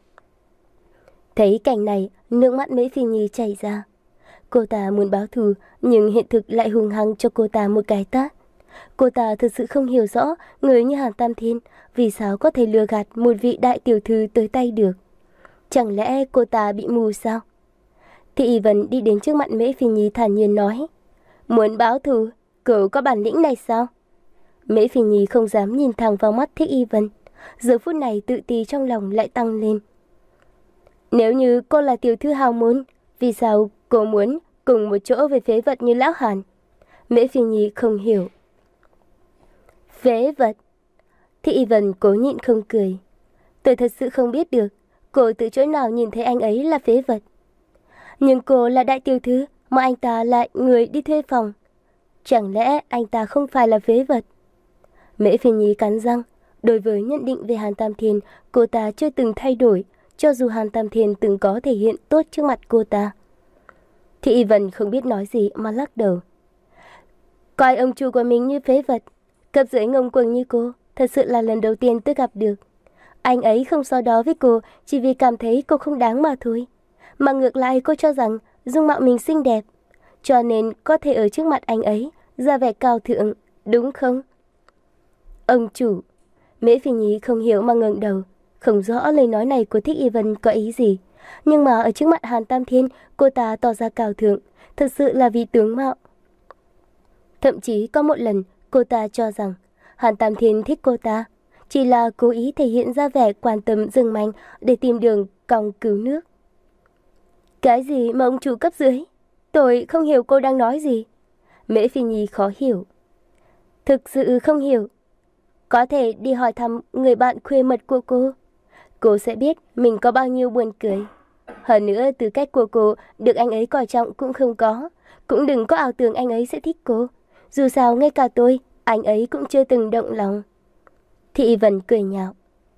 Thấy cảnh này, nước mắt Mễ Phi Nhi chảy ra. Cô ta muốn báo thù, nhưng hiện thực lại hung hăng cho cô ta một cái tát. Cô ta thực sự không hiểu rõ người như Hàn Tam Thiên vì sao có thể lừa gạt một vị đại tiểu thư tới tay được. Chẳng lẽ cô ta bị mù sao? Thì Y Vân đi đến trước mặt Mễ Phi Nhi thản nhiên nói. Muốn báo thù, cậu có bản lĩnh này sao? Mễ Phi Nhi không dám nhìn thẳng vào mắt Thích Y Vân. Giờ phút này tự ti trong lòng lại tăng lên. Nếu như cô là tiểu thư hào môn, vì sao cô muốn cùng một chỗ với phế vật như lão Hàn? Mễ Phi Nhi không hiểu. Phế vật? Thích Y Vân cố nhịn không cười. Tôi thật sự không biết được cô từ chỗ nào nhìn thấy anh ấy là phế vật. Nhưng cô là đại tiểu thư mà anh ta lại người đi thuê phòng. Chẳng lẽ anh ta không phải là phế vật? Mễ Phi Nhi cắn răng. Đối với nhận định về Hàn Tam Thiên, cô ta chưa từng thay đổi, cho dù Hàn Tam Thiên từng có thể hiện tốt trước mặt cô ta. Thì Y Vân không biết nói gì mà lắc đầu. Coi ông chủ của mình như phế vật, cấp dưới ngông cuồng như cô, thật sự là lần đầu tiên tôi gặp được. Anh ấy không so đo với cô chỉ vì cảm thấy cô không đáng mà thôi. Mà ngược lại cô cho rằng dung mạo mình xinh đẹp, cho nên có thể ở trước mặt anh ấy ra vẻ cao thượng, đúng không? Ông chủ. Mễ Phi Nhi không hiểu mà ngẩng đầu, không rõ lời nói này của Thích Y Vân có ý gì. Nhưng mà ở trước mặt Hàn Tam Thiên, cô ta tỏ ra cao thượng, thật sự là vì tướng mạo. Thậm chí có một lần cô ta cho rằng Hàn Tam Thiên thích cô ta, chỉ là cố ý thể hiện ra vẻ quan tâm Dương Mạnh để tìm đường cong cứu nước. Cái gì mà ông chủ cấp dưới? Tôi không hiểu cô đang nói gì. Mễ Phi Nhi khó hiểu. Thực sự không hiểu. Có thể đi hỏi thăm người bạn khuê mật của cô. Cô sẽ biết mình có bao nhiêu buồn cười. Hơn nữa, tư cách của cô được anh ấy coi trọng cũng không có. Cũng đừng có ảo tưởng anh ấy sẽ thích cô. Dù sao ngay cả tôi, anh ấy cũng chưa từng động lòng. Thị Y Vân cười nhạo.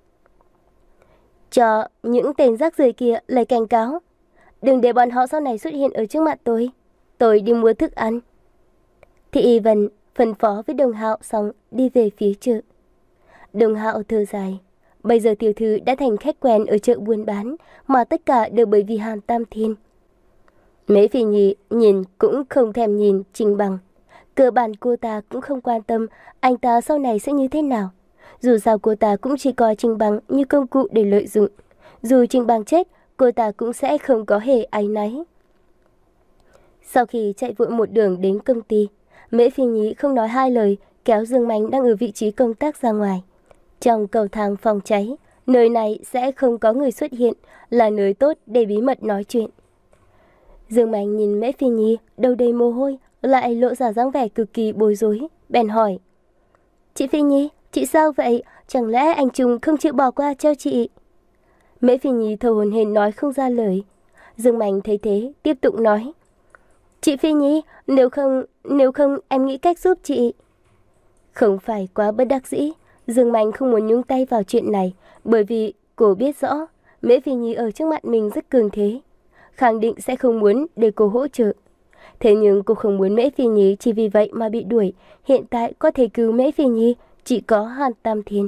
Cho những tên rác rưởi kia lời cảnh cáo. Đừng để bọn họ sau này xuất hiện ở trước mặt tôi. Tôi đi mua thức ăn. Thị Y Vân phân phó với Đồng Hạo xong đi về phía chợ. Đồng Hạo thở dài. Bây giờ tiểu thư đã thành khách quen ở chợ buôn bán, mà tất cả đều bởi vì Hàn Tam Thiên. Mễ Phi Nhi nhìn cũng không thèm nhìn Trình Bằng. Cơ bản cô ta cũng không quan tâm anh ta sau này sẽ như thế nào. Dù sao cô ta cũng chỉ coi Trình Bằng như công cụ để lợi dụng. Dù Trình Bằng chết, cô ta cũng sẽ không có hề áy náy. Sau khi chạy vội một đường đến công ty, Mễ Phi Nhi không nói hai lời kéo Dương Mạnh đang ở vị trí công tác ra ngoài. Trong cầu thang phòng cháy, nơi này sẽ không có người xuất hiện, là nơi tốt để bí mật nói chuyện. Dương Mạnh nhìn Mễ Phi Nhi đầu đầy mồ hôi, lại lộ ra dáng vẻ cực kỳ bối rối, bèn hỏi. Chị Phi Nhi, chị sao vậy? Chẳng lẽ anh Trung không chịu bỏ qua cho chị? Mễ Phi Nhi thở hổn hển nói không ra lời. Dương Mạnh thấy thế, tiếp tục nói. Chị Phi Nhi, nếu không, nếu không em nghĩ cách giúp chị. Không phải quá bất đắc dĩ, Dương Mạnh không muốn nhúng tay vào chuyện này, bởi vì cô biết rõ Mễ Phi Nhi ở trước mặt mình rất cường thế, khẳng định sẽ không muốn để cô hỗ trợ. Thế nhưng cô không muốn Mễ Phi Nhi chỉ vì vậy mà bị đuổi. Hiện tại có thể cứu Mễ Phi Nhi chỉ có Hàn Tam Thiên.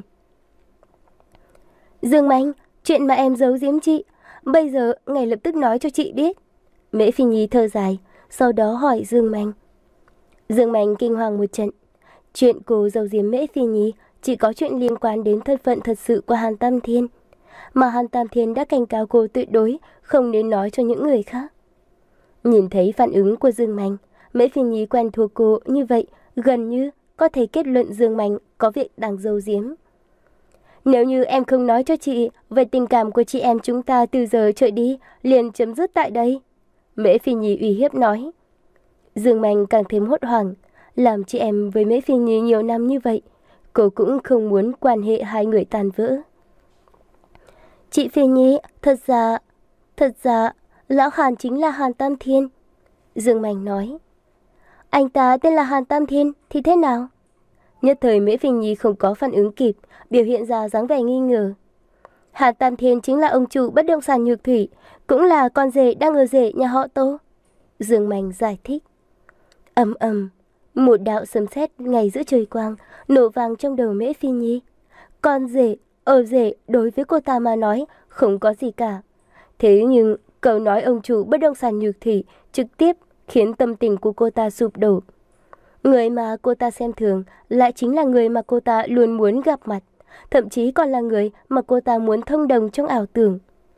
Dương Mạnh, chuyện mà em giấu giếm chị, bây giờ ngay lập tức nói cho chị biết. Mễ Phi Nhi thở dài, sau đó hỏi Dương Mạnh. Dương Mạnh kinh hoàng một trận. Chuyện cô giấu giếm Mễ Phi Nhi chỉ có chuyện liên quan đến thân phận thật sự của Hàn Tam Thiên, mà Hàn Tam Thiên đã cảnh cáo cô tuyệt đối không nên nói cho những người khác. Nhìn thấy phản ứng của Dương Mạnh, Mễ Phi Nhi quen thuộc cô như vậy, gần như có thể kết luận Dương Mạnh có việc đang giấu giếm. Nếu như em không nói cho chị, về tình cảm của chị em chúng ta từ giờ trở đi liền chấm dứt tại đây. Mễ Phi Nhi uy hiếp nói. Dương Mạnh càng thêm hốt hoảng. Làm chị em với Mễ Phi Nhi nhiều năm như vậy, cô cũng không muốn quan hệ hai người tàn vỡ. Chị Phi Nhi, thật ra, thật ra, Lão Hàn chính là Hàn Tam Thiên. Dương Mạnh nói. Anh ta tên là Hàn Tam Thiên thì thế nào? Nhất thời Mễ Phi Nhi không có phản ứng kịp, biểu hiện ra dáng vẻ nghi ngờ. Hàn Tam Thiên chính là ông chủ bất động sản Nhược Thủy, cũng là con rể đang ở rể nhà họ Tô. Dương Mạnh giải thích. Ầm ầm, một đạo sấm sét ngay giữa trời quang nổ vang trong đầu Mễ Phi Nhi. Con rể, ở rể đối với cô ta mà nói không có gì cả. Thế nhưng câu nói ông chủ bất động sản Nhược Thủy trực tiếp khiến tâm tình của cô ta sụp đổ. Người mà cô ta xem thường lại chính là người mà cô ta luôn muốn gặp mặt, thậm chí còn là người mà cô ta muốn thông đồng trong ảo tưởng.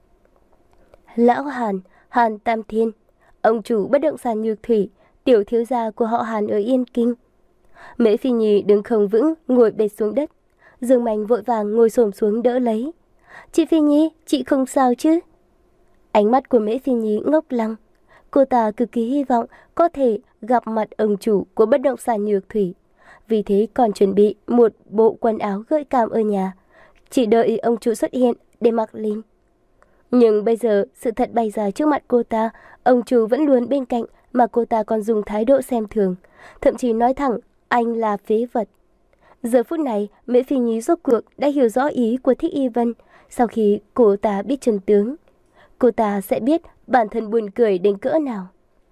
Lão Hàn, Hàn Tam Thiên, ông chủ bất động sản Nhược Thủy, tiểu thiếu gia của họ Hàn ở Yên Kinh. Mễ Phi Nhi đứng không vững, ngồi bệt xuống đất. Dương Mạnh vội vàng ngồi xổm xuống đỡ lấy. Chị Phi Nhi, chị không sao chứ? Ánh mắt của Mễ Phi Nhi ngốc lăng. Cô ta cực kỳ hy vọng có thể gặp mặt ông chủ của bất động sản Nhược Thủy. Vì thế còn chuẩn bị một bộ quần áo gợi cảm ở nhà, chỉ đợi ông chủ xuất hiện để mặc lên. Nhưng bây giờ sự thật bày ra trước mặt cô ta, ông chủ vẫn luôn bên cạnh mà cô ta còn dùng thái độ xem thường, thậm chí nói thẳng anh là phế vật. Giờ phút này, Mễ Phi Nhi rốt cuộc đã hiểu rõ ý của Thích Y Vân. Sau khi cô ta biết chân tướng, cô ta sẽ biết bản thân buồn cười đến cỡ nào.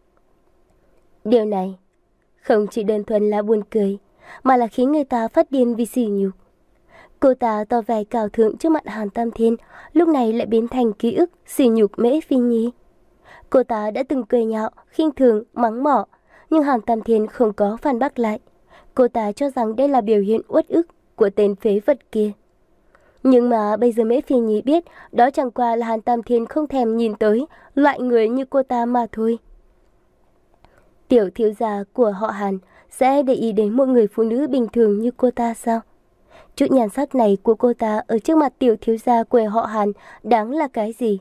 Điều này không chỉ đơn thuần là buồn cười, mà là khiến người ta phát điên vì sỉ nhục. Cô ta tỏ vẻ cao thượng trước mặt Hàn Tam Thiên, lúc này lại biến thành ký ức sỉ nhục Mễ Phi Nhi. Cô ta đã từng cười nhạo, khinh thường, mắng mỏ, nhưng Hàn Tam Thiên không có phản bác lại. Cô ta cho rằng đây là biểu hiện uất ức của tên phế vật kia. Nhưng mà bây giờ Mễ Phi Nhi biết đó chẳng qua là Hàn Tam Thiên không thèm nhìn tới loại người như cô ta mà thôi. Tiểu thiếu gia của họ Hàn sẽ để ý đến một người phụ nữ bình thường như cô ta sao? Chút nhan sắc này của cô ta ở trước mặt tiểu thiếu gia quê họ Hàn đáng là cái gì?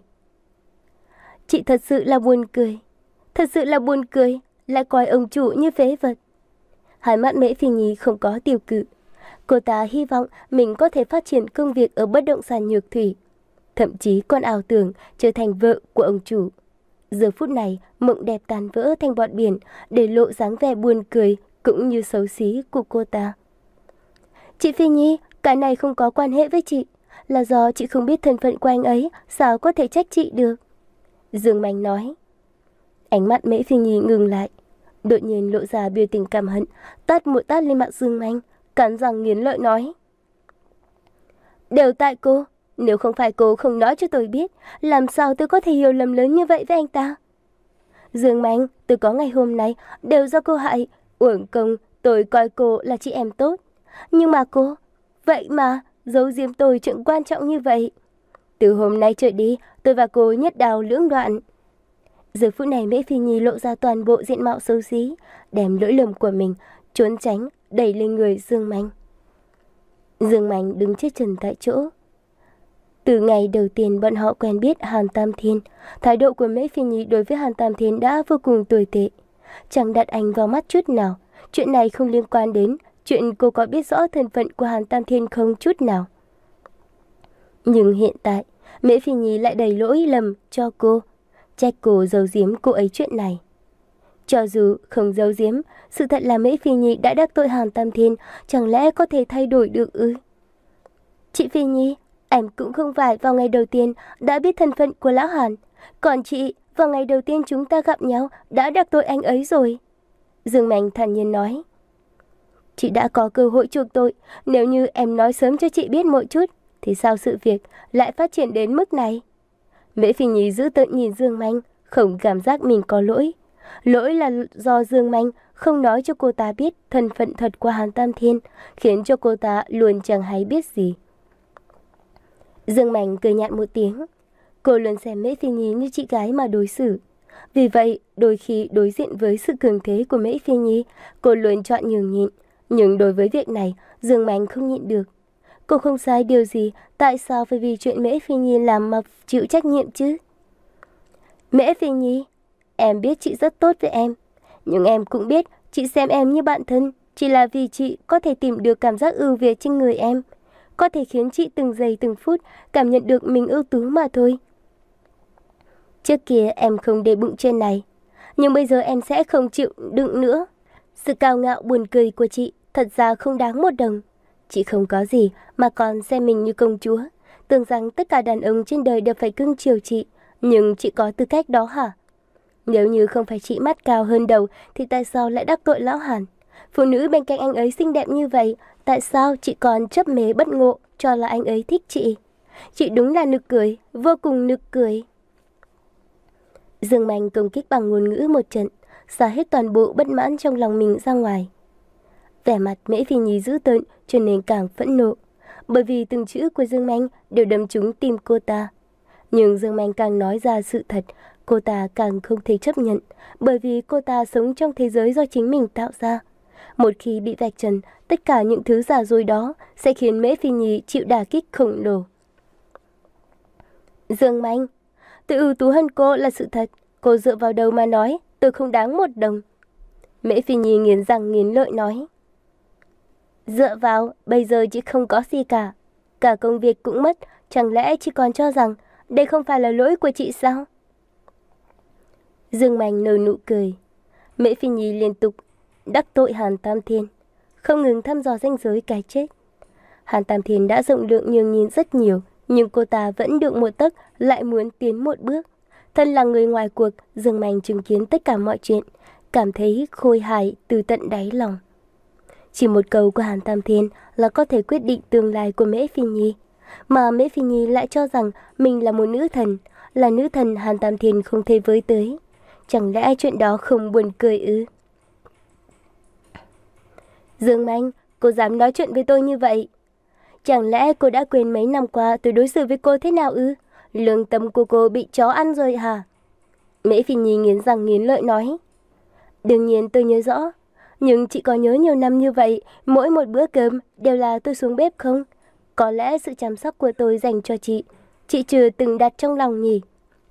Chị thật sự là buồn cười. Thật sự là buồn cười, lại coi ông chủ như phế vật. Hai mắt Mễ Phi Nhi không có tiêu cự. Cô ta hy vọng mình có thể phát triển công việc ở bất động sản Nhược Thủy. Thậm chí còn ảo tưởng trở thành vợ của ông chủ. Giờ phút này, mộng đẹp tan vỡ thành bọt biển để lộ dáng vẻ buồn cười cũng như xấu xí của cô ta. Chị Phi Nhi, cái này không có quan hệ với chị. Là do chị không biết thân phận của anh ấy, sao có thể trách chị được? Dương Manh nói. Ánh mắt Mễ Phi Nhi ngừng lại. Đột nhiên lộ ra biểu tình căm hận, tát một tát lên mặt Dương Manh, cắn răng nghiến lợi nói. Đều tại cô. Nếu không phải cô không nói cho tôi biết, làm sao tôi có thể hiểu lầm lớn như vậy với anh ta? Dương Manh, tôi có ngày hôm nay đều do cô hại. Uổng công, tôi coi cô là chị em tốt. Nhưng mà cô, vậy mà giấu giếm tôi chuyện quan trọng như vậy. Từ hôm nay trở đi, tôi và cô nhất đào lưỡng đoạn. Giờ phút này Mễ Phi Nhi lộ ra toàn bộ diện mạo xấu xí, đem lỗi lầm của mình trốn tránh đẩy lên người Dương Manh. Dương Manh đứng chết chân tại chỗ. Từ ngày đầu tiên bọn họ quen biết Hàn Tam Thiên, thái độ của Mễ Phi Nhi đối với Hàn Tam Thiên đã vô cùng tồi tệ, chẳng đặt anh vào mắt chút nào. Chuyện này không liên quan đến chuyện cô có biết rõ thân phận của Hàn Tam Thiên không chút nào. Nhưng hiện tại, Mễ Phi Nhi lại đẩy lỗi lầm cho cô, trách cô giấu giếm cô ấy chuyện này. Cho dù không giấu giếm, sự thật là Mễ Phi Nhi đã đắc tội Hàn Tam Thiên, chẳng lẽ có thể thay đổi được ư? Chị Phi Nhi, em cũng không phải vào ngày đầu tiên đã biết thân phận của lão Hàn. Còn chị, vào ngày đầu tiên chúng ta gặp nhau đã đắc tội anh ấy rồi. Dương Manh thản nhiên nói. Chị đã có cơ hội chuộc tội. Nếu như em nói sớm cho chị biết một chút, thì sao sự việc lại phát triển đến mức này? Mễ Phi Nhi giữ tợn nhìn Dương Manh, không cảm giác mình có lỗi. Lỗi là do Dương Manh không nói cho cô ta biết thân phận thật của Hàn Tam Thiên, khiến cho cô ta luôn chẳng hay biết gì. Dương Manh cười nhạt một tiếng. Cô luôn xem Mễ Phi Nhi như chị gái mà đối xử. Vì vậy, đôi khi đối diện với sự cường thế của Mễ Phi Nhi, cô luôn chọn nhường nhịn. Nhưng đối với việc này, Dương Manh không nhịn được. Cô không sai điều gì, tại sao phải vì chuyện Mễ Phi Nhi làm mà chịu trách nhiệm chứ? Mễ Phi Nhi, em biết chị rất tốt với em. Nhưng em cũng biết chị xem em như bạn thân, chỉ là vì chị có thể tìm được cảm giác ưu việt trên người em. Có thể khiến chị từng giây từng phút cảm nhận được mình ưu tú mà thôi. Trước kia em không để bụng trên này, nhưng bây giờ em sẽ không chịu đựng nữa. Sự cao ngạo buồn cười của chị thật ra không đáng một đồng. Chị không có gì mà còn xem mình như công chúa, tưởng rằng tất cả đàn ông trên đời đều phải cưng chiều chị. Nhưng chị có tư cách đó hả? Nếu như không phải chị mắt cao hơn đầu thì tại sao lại đắc tội lão Hàn? Phụ nữ bên cạnh anh ấy xinh đẹp như vậy, tại sao chị còn chấp mê bất ngộ cho là anh ấy thích chị? Chị đúng là nực cười, vô cùng nực cười. Dương Manh công kích bằng ngôn ngữ một trận, xả hết toàn bộ bất mãn trong lòng mình ra ngoài. Vẻ mặt Mễ Phi Nhi dữ tợn trở nên càng phẫn nộ, bởi vì từng chữ của Dương Manh đều đâm trúng tim cô ta. Nhưng Dương Manh càng nói ra sự thật, cô ta càng không thể chấp nhận, bởi vì cô ta sống trong thế giới do chính mình tạo ra. Một khi bị vạch trần, tất cả những thứ giả dối đó sẽ khiến Mễ Phi Nhi chịu đả kích khổng lồ. Dương Manh, tôi ưu tú hơn cô là sự thật. Cô dựa vào đâu mà nói tôi không đáng một đồng? Mễ Phi Nhi nghiến răng nghiến lợi nói. Dựa vào, bây giờ chị không có gì cả. Cả công việc cũng mất, chẳng lẽ chị còn cho rằng đây không phải là lỗi của chị sao? Dương Manh nở nụ cười. Mễ Phi Nhi liên tục đắc tội Hàn Tam Thiên, không ngừng thăm dò ranh giới cái chết. Hàn Tam Thiên đã rộng lượng nhường nhìn rất nhiều, nhưng cô ta vẫn được một tấc lại muốn tiến một bước. Thân là người ngoài cuộc, Dương Manh chứng kiến tất cả mọi chuyện, cảm thấy khôi hài từ tận đáy lòng. Chỉ một câu của Hàn Tam Thiên là có thể quyết định tương lai của Mễ Phi Nhi. Mà Mễ Phi Nhi lại cho rằng mình là một nữ thần, là nữ thần Hàn Tam Thiên không thể với tới. Chẳng lẽ chuyện đó không buồn cười ư? Dương Manh, cô dám nói chuyện với tôi như vậy? Chẳng lẽ cô đã quên mấy năm qua tôi đối xử với cô thế nào ư? Lương tâm của cô bị chó ăn rồi hả? Mễ Phi Nhi nghiến răng nghiến lợi nói. Đương nhiên tôi nhớ rõ. Nhưng chị có nhớ nhiều năm như vậy, mỗi một bữa cơm đều là tôi xuống bếp không? Có lẽ sự chăm sóc của tôi dành cho chị, chị chưa từng đặt trong lòng nhỉ?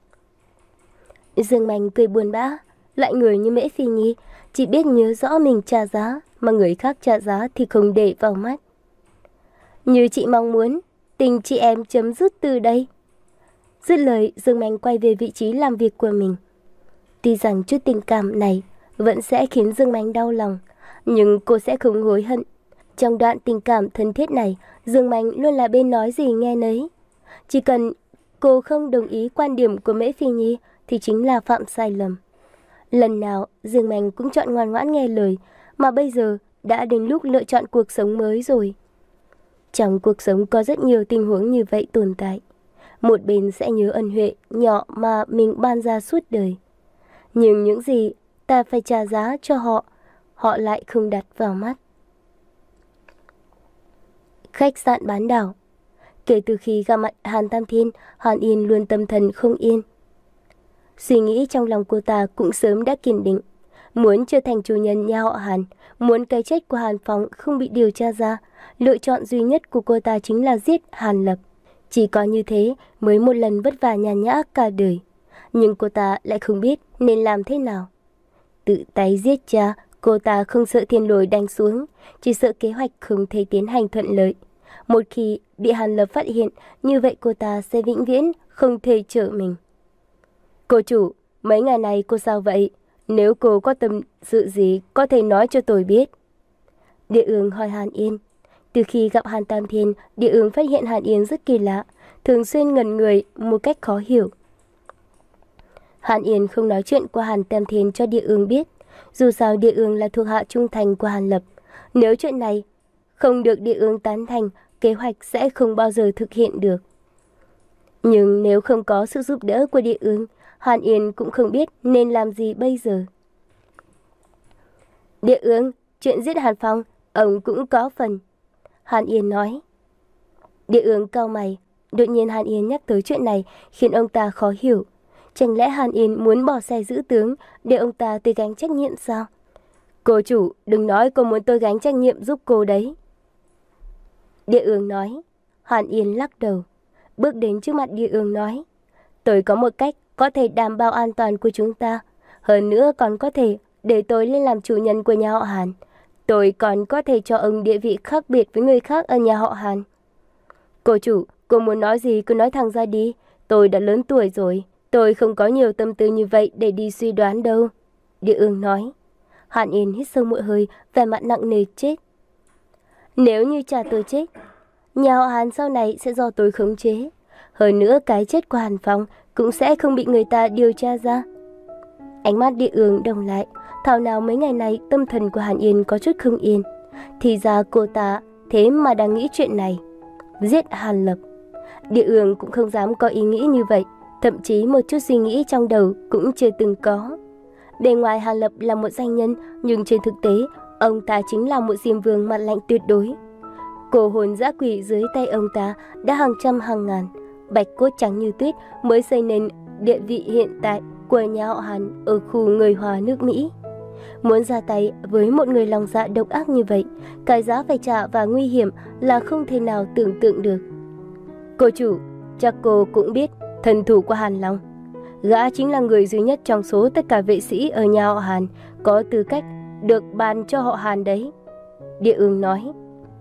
Dương Mạnh cười buồn bã. Loại người như Mễ Phi Nhi chỉ biết nhớ rõ mình trả giá, mà người khác trả giá thì không để vào mắt. Như chị mong muốn, tình chị em chấm dứt từ đây. Dứt lời, Dương Mạnh quay về vị trí làm việc của mình. Tuy rằng chút tình cảm này vẫn sẽ khiến Dương Mạnh đau lòng, nhưng cô sẽ không hối hận. Trong đoạn tình cảm thân thiết này, Dương Mạnh luôn là bên nói gì nghe nấy. Chỉ cần cô không đồng ý quan điểm của Mễ Phi Nhi thì chính là phạm sai lầm. Lần nào Dương Mạnh cũng chọn ngoan ngoãn nghe lời, mà bây giờ đã đến lúc lựa chọn cuộc sống mới rồi. Trong cuộc sống có rất nhiều tình huống như vậy tồn tại. Một bên sẽ nhớ ân huệ nhỏ mà mình ban ra suốt đời, nhưng những gì ta phải trả giá cho họ, họ lại không đặt vào mắt. Khách sạn bán đảo. Kể từ khi gặp mặt Hàn Tam Thiên, Hàn Yên luôn tâm thần không yên. Suy nghĩ trong lòng cô ta cũng sớm đã kiên định, muốn trở thành chủ nhân nhà họ Hàn, muốn cái chết của Hàn Phong không bị điều tra ra. Lựa chọn duy nhất của cô ta chính là giết Hàn Lập. Chỉ có như thế mới một lần vất vả nhàn nhã cả đời. Nhưng cô ta lại không biết nên làm thế nào. Tự tay giết cha, cô ta không sợ thiên lôi đánh xuống, chỉ sợ kế hoạch không thể tiến hành thuận lợi. Một khi bị Hàn Lập phát hiện, như vậy cô ta sẽ vĩnh viễn không thể trở mình. Cô chủ, mấy ngày này cô sao vậy? Nếu cô có tâm sự gì có thể nói cho tôi biết. Địa Ương hỏi Hàn Yên. Từ khi gặp Hàn Tam Thiên, Địa Ương phát hiện Hàn Yên rất kỳ lạ, thường xuyên ngẩn người một cách khó hiểu. Hàn Yên không nói chuyện của Hàn Tam Thiên cho Địa Ương biết, dù sao Địa Ương là thuộc hạ trung thành của Hàn Lập. Nếu chuyện này không được Địa Ương tán thành, kế hoạch sẽ không bao giờ thực hiện được. Nhưng nếu không có sự giúp đỡ của Địa Ương, Hàn Yên cũng không biết nên làm gì bây giờ. Địa Ương, chuyện giết Hàn Phong, ông cũng có phần. Hàn Yên nói. Địa Ương cau mày, đột nhiên Hàn Yên nhắc tới chuyện này khiến ông ta khó hiểu. Chẳng lẽ Hàn Yên muốn bỏ xe giữ tướng để ông ta tự gánh trách nhiệm sao? Cô chủ, đừng nói cô muốn tôi gánh trách nhiệm giúp cô đấy. Địa Ương nói. Hàn Yên lắc đầu, bước đến trước mặt Địa Ương nói. Tôi có một cách có thể đảm bảo an toàn của chúng ta. Hơn nữa còn có thể để tôi lên làm chủ nhân của nhà họ Hàn. Tôi còn có thể cho ông địa vị khác biệt với người khác ở nhà họ Hàn. Cô chủ, cô muốn nói gì cứ nói thẳng ra đi. Tôi đã lớn tuổi rồi, tôi không có nhiều tâm tư như vậy để đi suy đoán đâu. Địa Ương nói. Hàn Yên hít sâu một hơi, vẻ mặt nặng nề chết. Nếu như cha tôi chết, nhà họ Hàn sau này sẽ do tôi khống chế. Hơn nữa cái chết của Hàn Phong cũng sẽ không bị người ta điều tra ra. Ánh mắt Địa Ương đồng lại, thảo nào mấy ngày này tâm thần của Hàn Yên có chút không yên. Thì ra cô ta thế mà đang nghĩ chuyện này, giết Hàn Lập. Địa Ương cũng không dám có ý nghĩ như vậy, thậm chí một chút suy nghĩ trong đầu cũng chưa từng có. Bề ngoài Hàn Lập là một danh nhân, nhưng trên thực tế ông ta chính là một diêm vương mặt lạnh tuyệt đối. Cổ hồn dã quỷ dưới tay ông ta đã hàng trăm hàng ngàn, bạch cốt trắng như tuyết mới xây nên địa vị hiện tại của nhà họ Hàn ở khu người Hòa nước Mỹ. Muốn ra tay với một người lòng dạ độc ác như vậy, cái giá phải trả và nguy hiểm là không thể nào tưởng tượng được. Cô chủ, chắc cô cũng biết thần thủ của Hàn Long. Gã chính là người duy nhất trong số tất cả vệ sĩ ở nhà họ Hàn có tư cách được ban cho họ Hàn đấy. Địa Ương nói.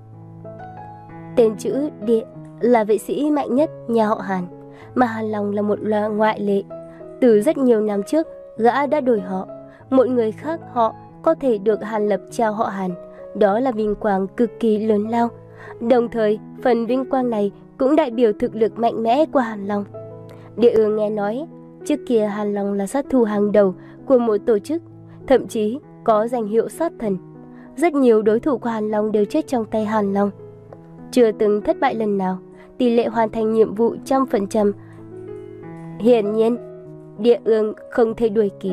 Tên chữ Địa là vệ sĩ mạnh nhất nhà họ Hàn, mà Hàn Long là một loại ngoại lệ. Từ rất nhiều năm trước, gã đã đổi họ. Một người khác họ có thể được Hàn Lập trao họ Hàn, đó là vinh quang cực kỳ lớn lao. Đồng thời, phần vinh quang này cũng đại biểu thực lực mạnh mẽ của Hàn Long. Địa Ương nghe nói, trước kia Hàn Long là sát thủ hàng đầu của một tổ chức, thậm chí có danh hiệu sát thần. Rất nhiều đối thủ của Hàn Long đều chết trong tay Hàn Long, chưa từng thất bại lần nào, tỷ lệ hoàn thành nhiệm vụ trăm phần trăm. Hiển nhiên, Địa Ương không thể đuổi kịp.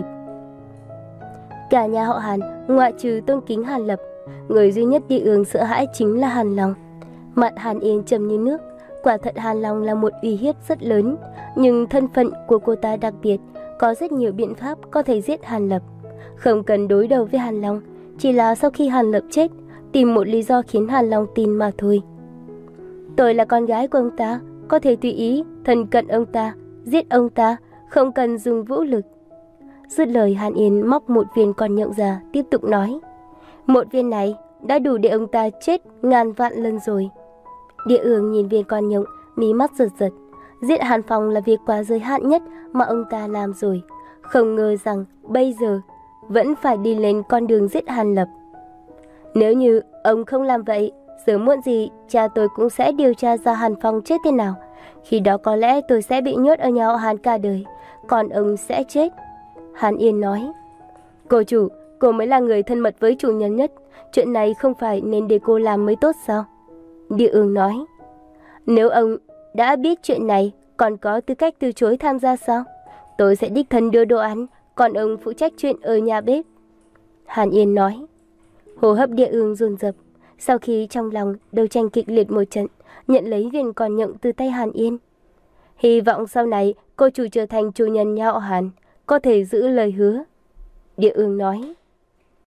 Cả nhà họ Hàn, ngoại trừ tôn kính Hàn Lập, người duy nhất Địa Ương sợ hãi chính là Hàn Long. Mặt Hàn Yên trầm như nước, quả thật Hàn Long là một uy hiếp rất lớn, nhưng thân phận của cô ta đặc biệt, có rất nhiều biện pháp có thể giết Hàn Lập. Không cần đối đầu với Hàn Long, chỉ là sau khi Hàn Lập chết, tìm một lý do khiến Hàn Long tin mà thôi. Tôi là con gái của ông ta, có thể tùy ý thân cận ông ta, giết ông ta, không cần dùng vũ lực. Dứt lời, Hàn Yên móc một viên con nhộng ra, tiếp tục nói. Một viên này đã đủ để ông ta chết ngàn vạn lần rồi. Địa Ương nhìn viên con nhộng, mí mắt giật giật. Giết Hàn Phong là việc quá giới hạn nhất mà ông ta làm rồi. Không ngờ rằng bây giờ vẫn phải đi lên con đường giết Hàn Lập. Nếu như ông không làm vậy, sớm muộn gì cha tôi cũng sẽ điều tra ra Hàn Phong chết thế nào. Khi đó có lẽ tôi sẽ bị nhốt ở nhà họ Hàn cả đời, còn ông sẽ chết. Hàn Yên nói. Cô chủ, cô mới là người thân mật với chủ nhân nhất, chuyện này không phải nên để cô làm mới tốt sao? Địa Ương nói. Nếu ông đã biết chuyện này, còn có tư cách từ chối tham gia sao? Tôi sẽ đích thân đưa đồ ăn, còn ông phụ trách chuyện ở nhà bếp. Hàn Yên nói. Hô hấp Địa Ương dồn dập, sau khi trong lòng đấu tranh kịch liệt một trận, nhận lấy viên con nhộng từ tay Hàn Yên. Hy vọng sau này cô chủ trở thành chủ nhân nhà họ Hàn, có thể giữ lời hứa. Địa Ương nói.